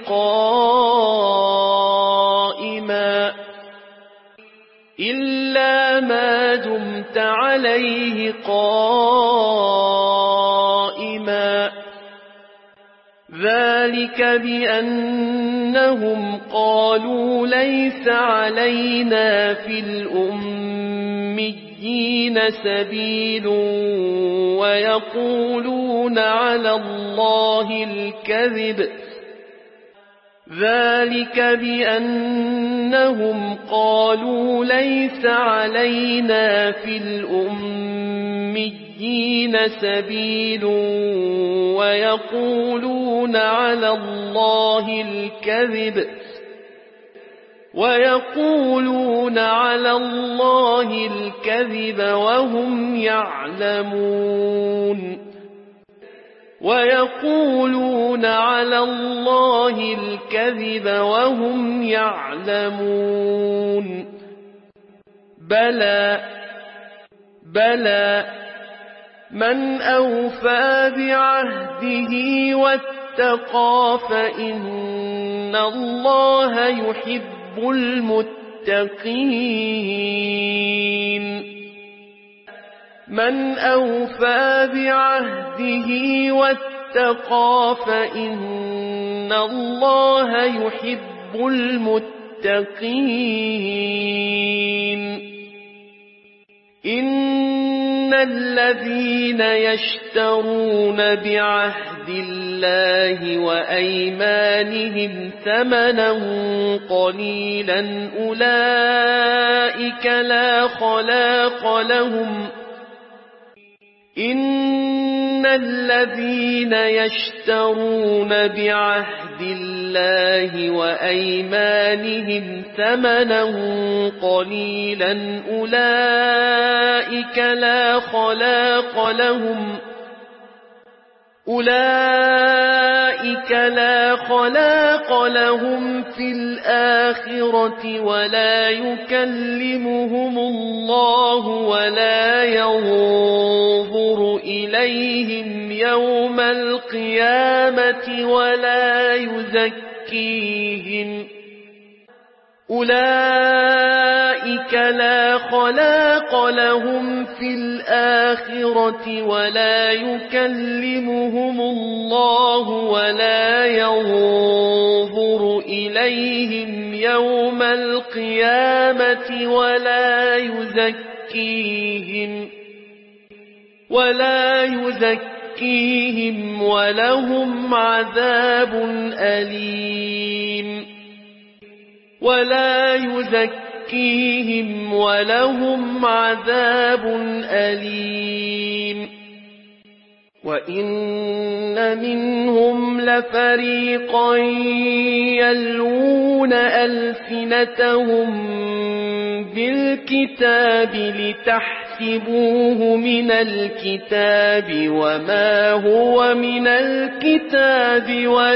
Speaker 3: قائما ذلك بأنهم قالوا ليس علينا في الأميين سبيل ويقولون على الله الكذب ذلك بأنهم قالوا ليس علينا في الأميين سبيل ويقولون على الله الكذب وهم يعلمون بلى من أوفى بعهده واتقى فإن الله يحب المتقين من أوفى بعهده واتقى فإن الله يحب المتقين إن الذين يشترون بعهد الله وأيمانهم ثمنا قليلا أولئك لا خلاق لهم إن الذين يشترون بعهد الله وأيمانهم ثمنا قليلا أولئك لا خلاق لهم في الآخرة ولا يكلمهم الله ولا ينظر إليهم يوم القيامة ولا يزكيهم أولئك لا خلاق لهم في الآخرة ولا يكلمهم الله ولا ينظر إليهم يوم القيامة ولا يزكيهم ولهم عذاب أليم وإن منهم لفريقا يلوون ألسنتهم بالكتاب لتحسبوه من الكتاب وما هو من الكتاب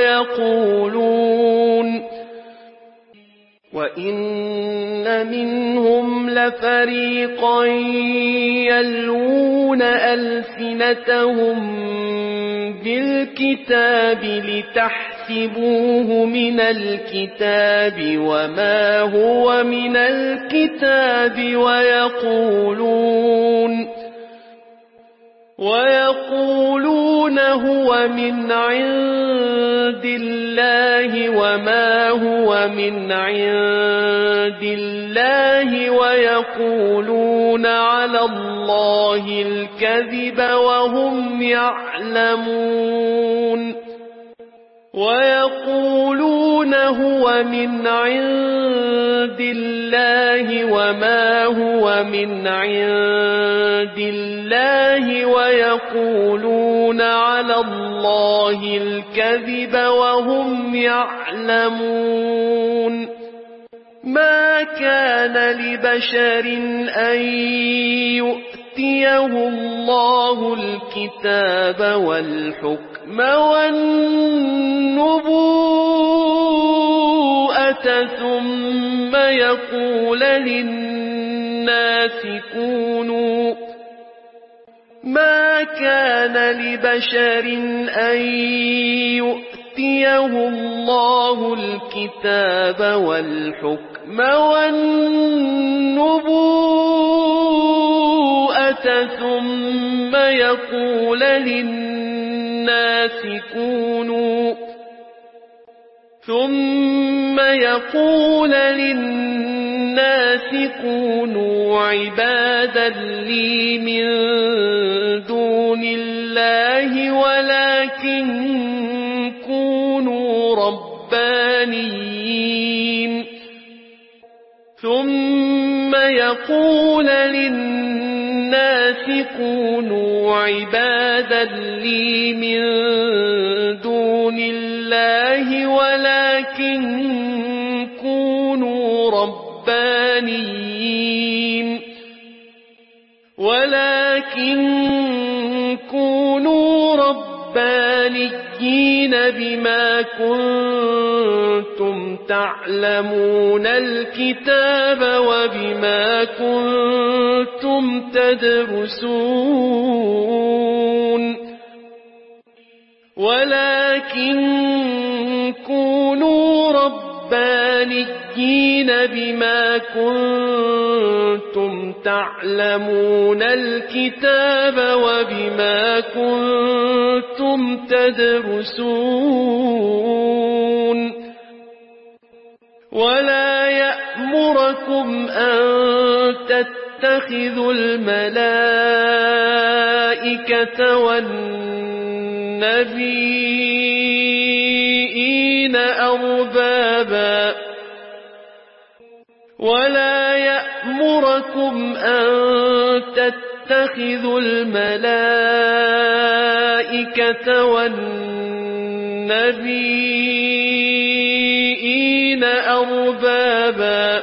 Speaker 3: وإن منهم لفريقا يلوون ألسنتهم بالكتاب لتحسبوه من الكتاب وما هو من الكتاب ويقولون هو من عند الله وما هو من عند الله ويقولون على الله الكذب وهم يعلمون ويقولون هو من عند الله وما هو من عند الله ويقولون على الله الكذب وهم يعلمون ما كان لبشر أن يؤتيه الله الكتاب والحكم والنبوءة ثم يقول للناس كونوا ما كان لبشر أن يؤتيه الله الكتاب والحكم والنبوءة ثم يقول للناس كونوا عبادا لي من دون الله ولكن كونوا ربانيين ثم يقول للناس كونوا عبادا لي من دون الله ولكن كونوا ربانيين بما كنتم تعلمون الكتاب وبما كنتم تدرسون ولكن كونوا ربانيين بما كنتم تعلمون الكتاب وبما كنتم تدرسون ولا يأمركم أن تتخذوا الملائكة والنبيين أربابا ولا يأمركم أن تتخذوا الملائكة والنبيين أربابا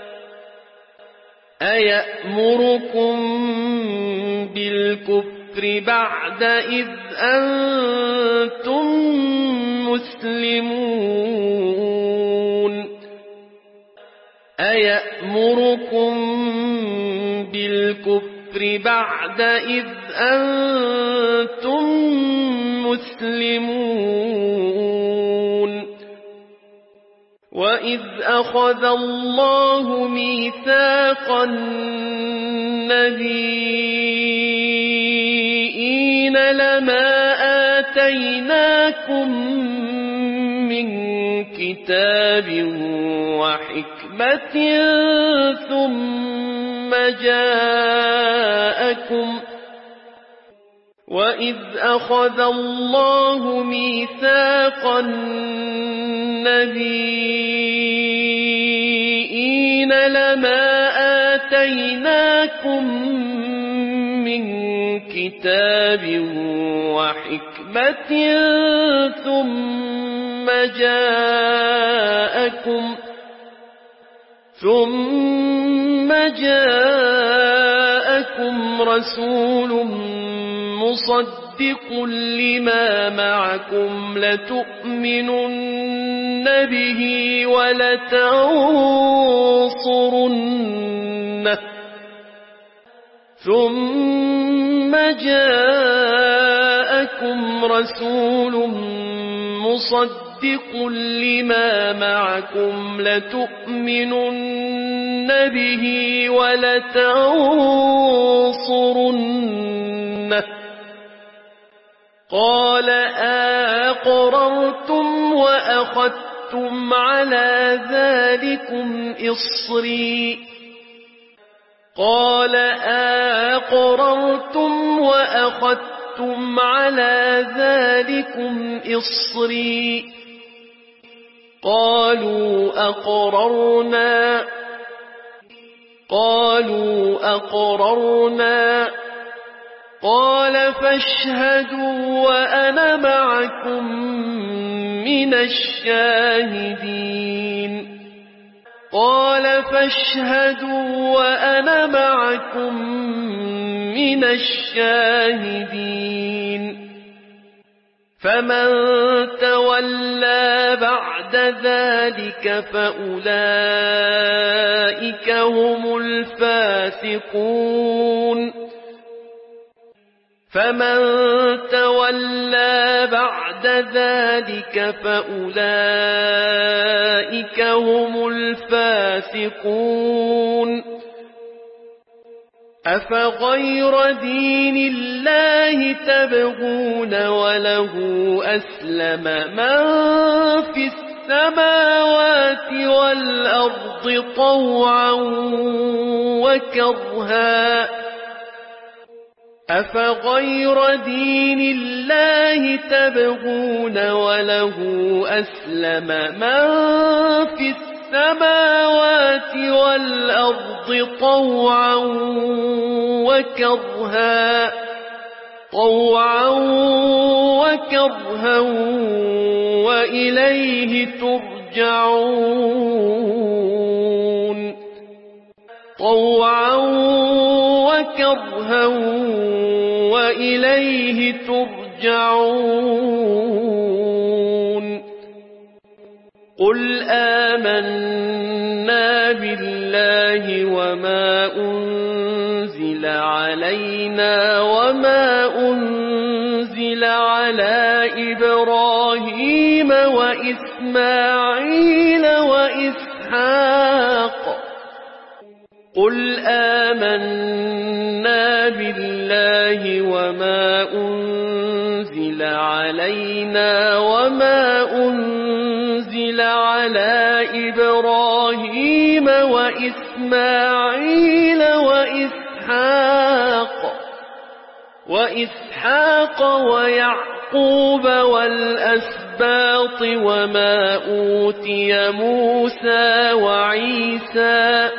Speaker 3: أيأمركم بالكفر بعد إذ أنتم مسلمون أيأمركم بالكفر بعد إذ أنتم مسلمون وإذ أخذ الله ميثاق النبيين لما آتيناكم من كتاب وحكمة وإذ أخذ الله ميثاق النبيين لما آتيناكم من كتاب وحكمة ثم جاءكم رسول مصدق لما معكم لتؤمنن به ولتنصرنه ثم جاءكم رسول مصدق لما معكم لتؤمنن به ولتنصرنه قال أقررتم وأخذتم على ذلكم إصري قال أقررتم وأخذتم على ذلكم إصري قالوا أقررنا قال فاشهدوا وأنا معكم من الشاهدين قال فاشهدوا وأنا معكم من الشاهدين فمن تولى بعد ذلك فأولئك هم الفاسقون فمن تولى بعد ذلك فأولئك هم الفاسقون أفغير دين الله تبغون وله أسلم من في السماوات والأرض طوعا وكرها أفغير دين الله تبغون وله أسلم من في السماوات والأرض طوعا وكرها وإليه ترجعون طوعا وكرها وإليه ترجعون قل آمنا بالله وما أنزل علينا وما أنزل على إبراهيم وإسماعيل وإسحاق قل آمنا بالله وما أنزل علينا وما أنزل على إبراهيم وإسماعيل وإسحاق ويعقوب والأسباط وما أوتي موسى وعيسى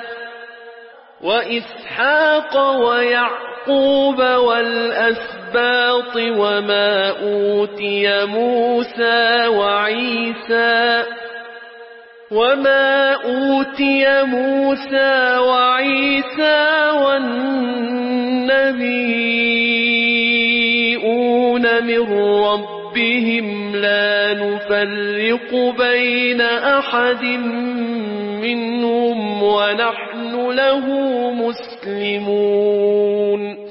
Speaker 3: والنبيون من ربهم لا نفرق بين أحد منهم ونحن له مسلمون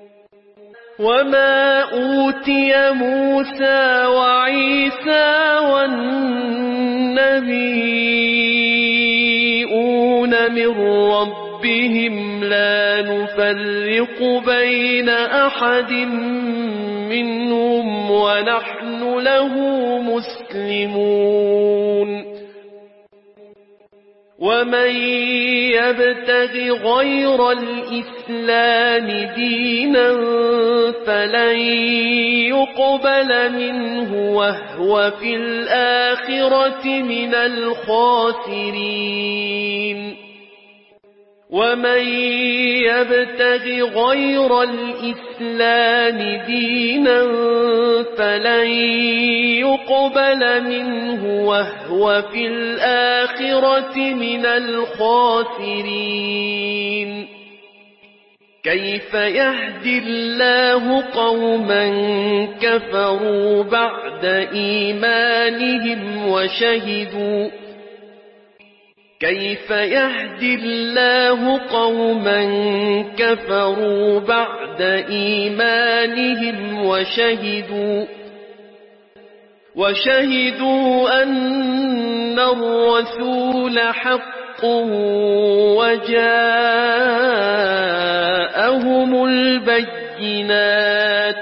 Speaker 3: وما أوتي موسى وعيسى والنبيون من ربهم لا نفرق بين أحد منهم ونحن له مسلمون ومن يبتغ غير الإسلام دينا فلن يقبل منه وهو في الآخرة من الخاسرين ومن يبتغ غير الإسلام دينا فلن يقبل منه وهو في الآخرة من الخاسرين كيف يهدي الله قوما كفروا بعد إيمانهم وشهدوا كيف يهدي الله قوما كفروا بعد إيمانهم وشهدوا أن الرسول حق وجاءهم البينات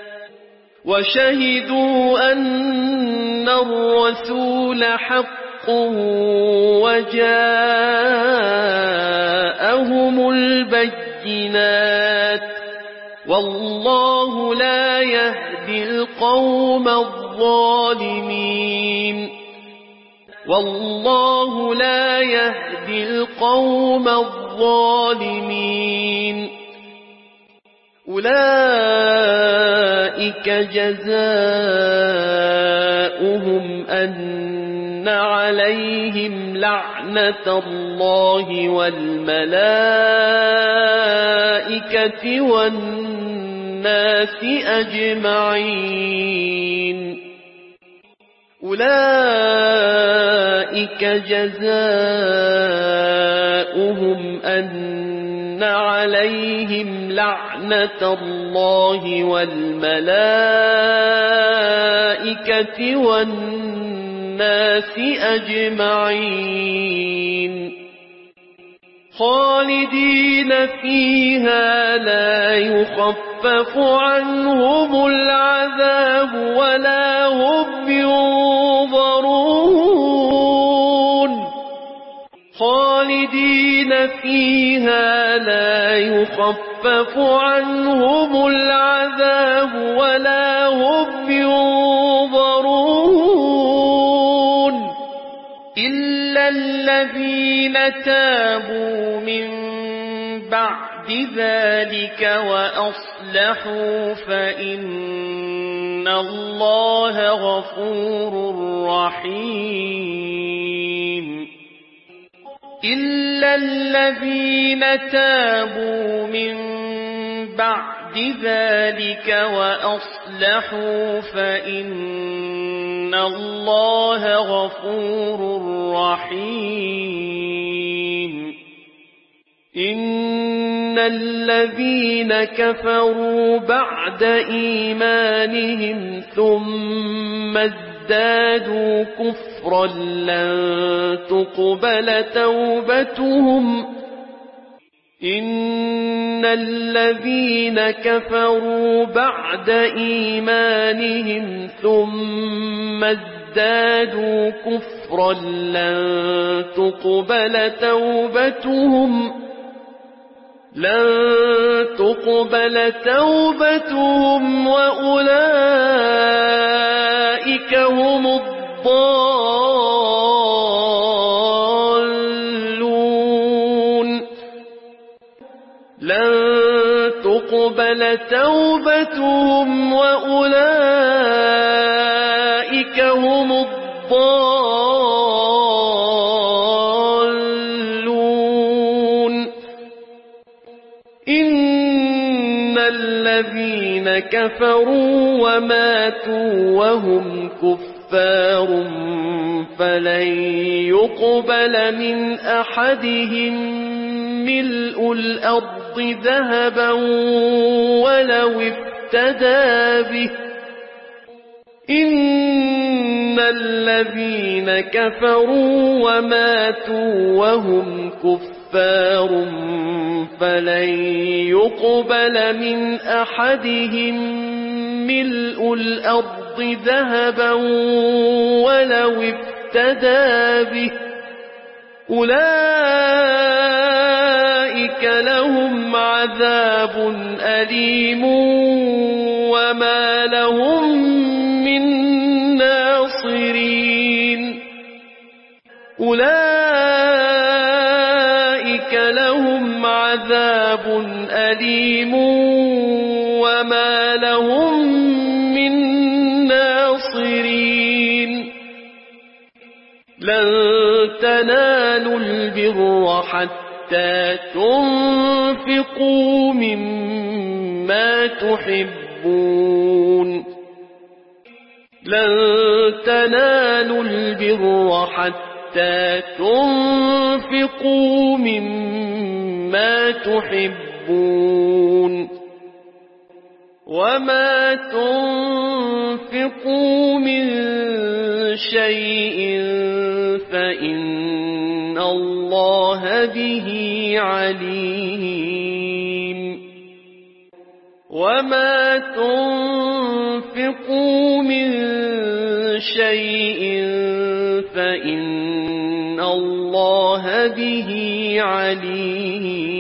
Speaker 3: والله لا يهدي القوم الظالمين أولئك جزاؤهم أن عليهم لعنة الله والملائكة والناس أجمعين أولئك جزاؤهم أن عليهم لعنة الله والملائكة والناس أجمعين خالدين فيها لا يخفف عنهم العذاب ولا هم ينظرون خالدين فيها لا يخفف عنهم العذاب ولا هم ينظرون إلا الذين تابوا من بعد ذلك وأصلحوا فإن الله غفور رحيم إلا الذين تابوا من بعد ذلك وأصلحوا فإن الله غفور رحيم إن الذين كفروا بعد إيمانهم ثم ازدادوا كفرا لن تقبل توبتهم إن الذين كفروا بعد إيمانهم ثم ازدادوا كفرا لن تقبل توبتهم وأولئك هم الضالون لن تقبل توبتهم وأولئك هم الضالون إن الذين كفروا وماتوا وهم كفار فلن يقبل من أحدهم ملء الأرض ذهبا ولو افتدى به إن الذين كفروا وماتوا وهم كفار فلن يقبل من أحدهم ملء الأرض ذهبا ولو افتدى به أولئك لهم عذاب أليم وما لهم من ناصرين أولئك لهم عذاب أليم وما لهم من ناصرين لن تنالوا البر حتى تنفقوا مما تحبون لن تنالوا البر حتى تنفقوا مما تحبون وما تنفقوا من شيء فإن الله به عليم وما تنفقوا من شيء فإن الله به عليم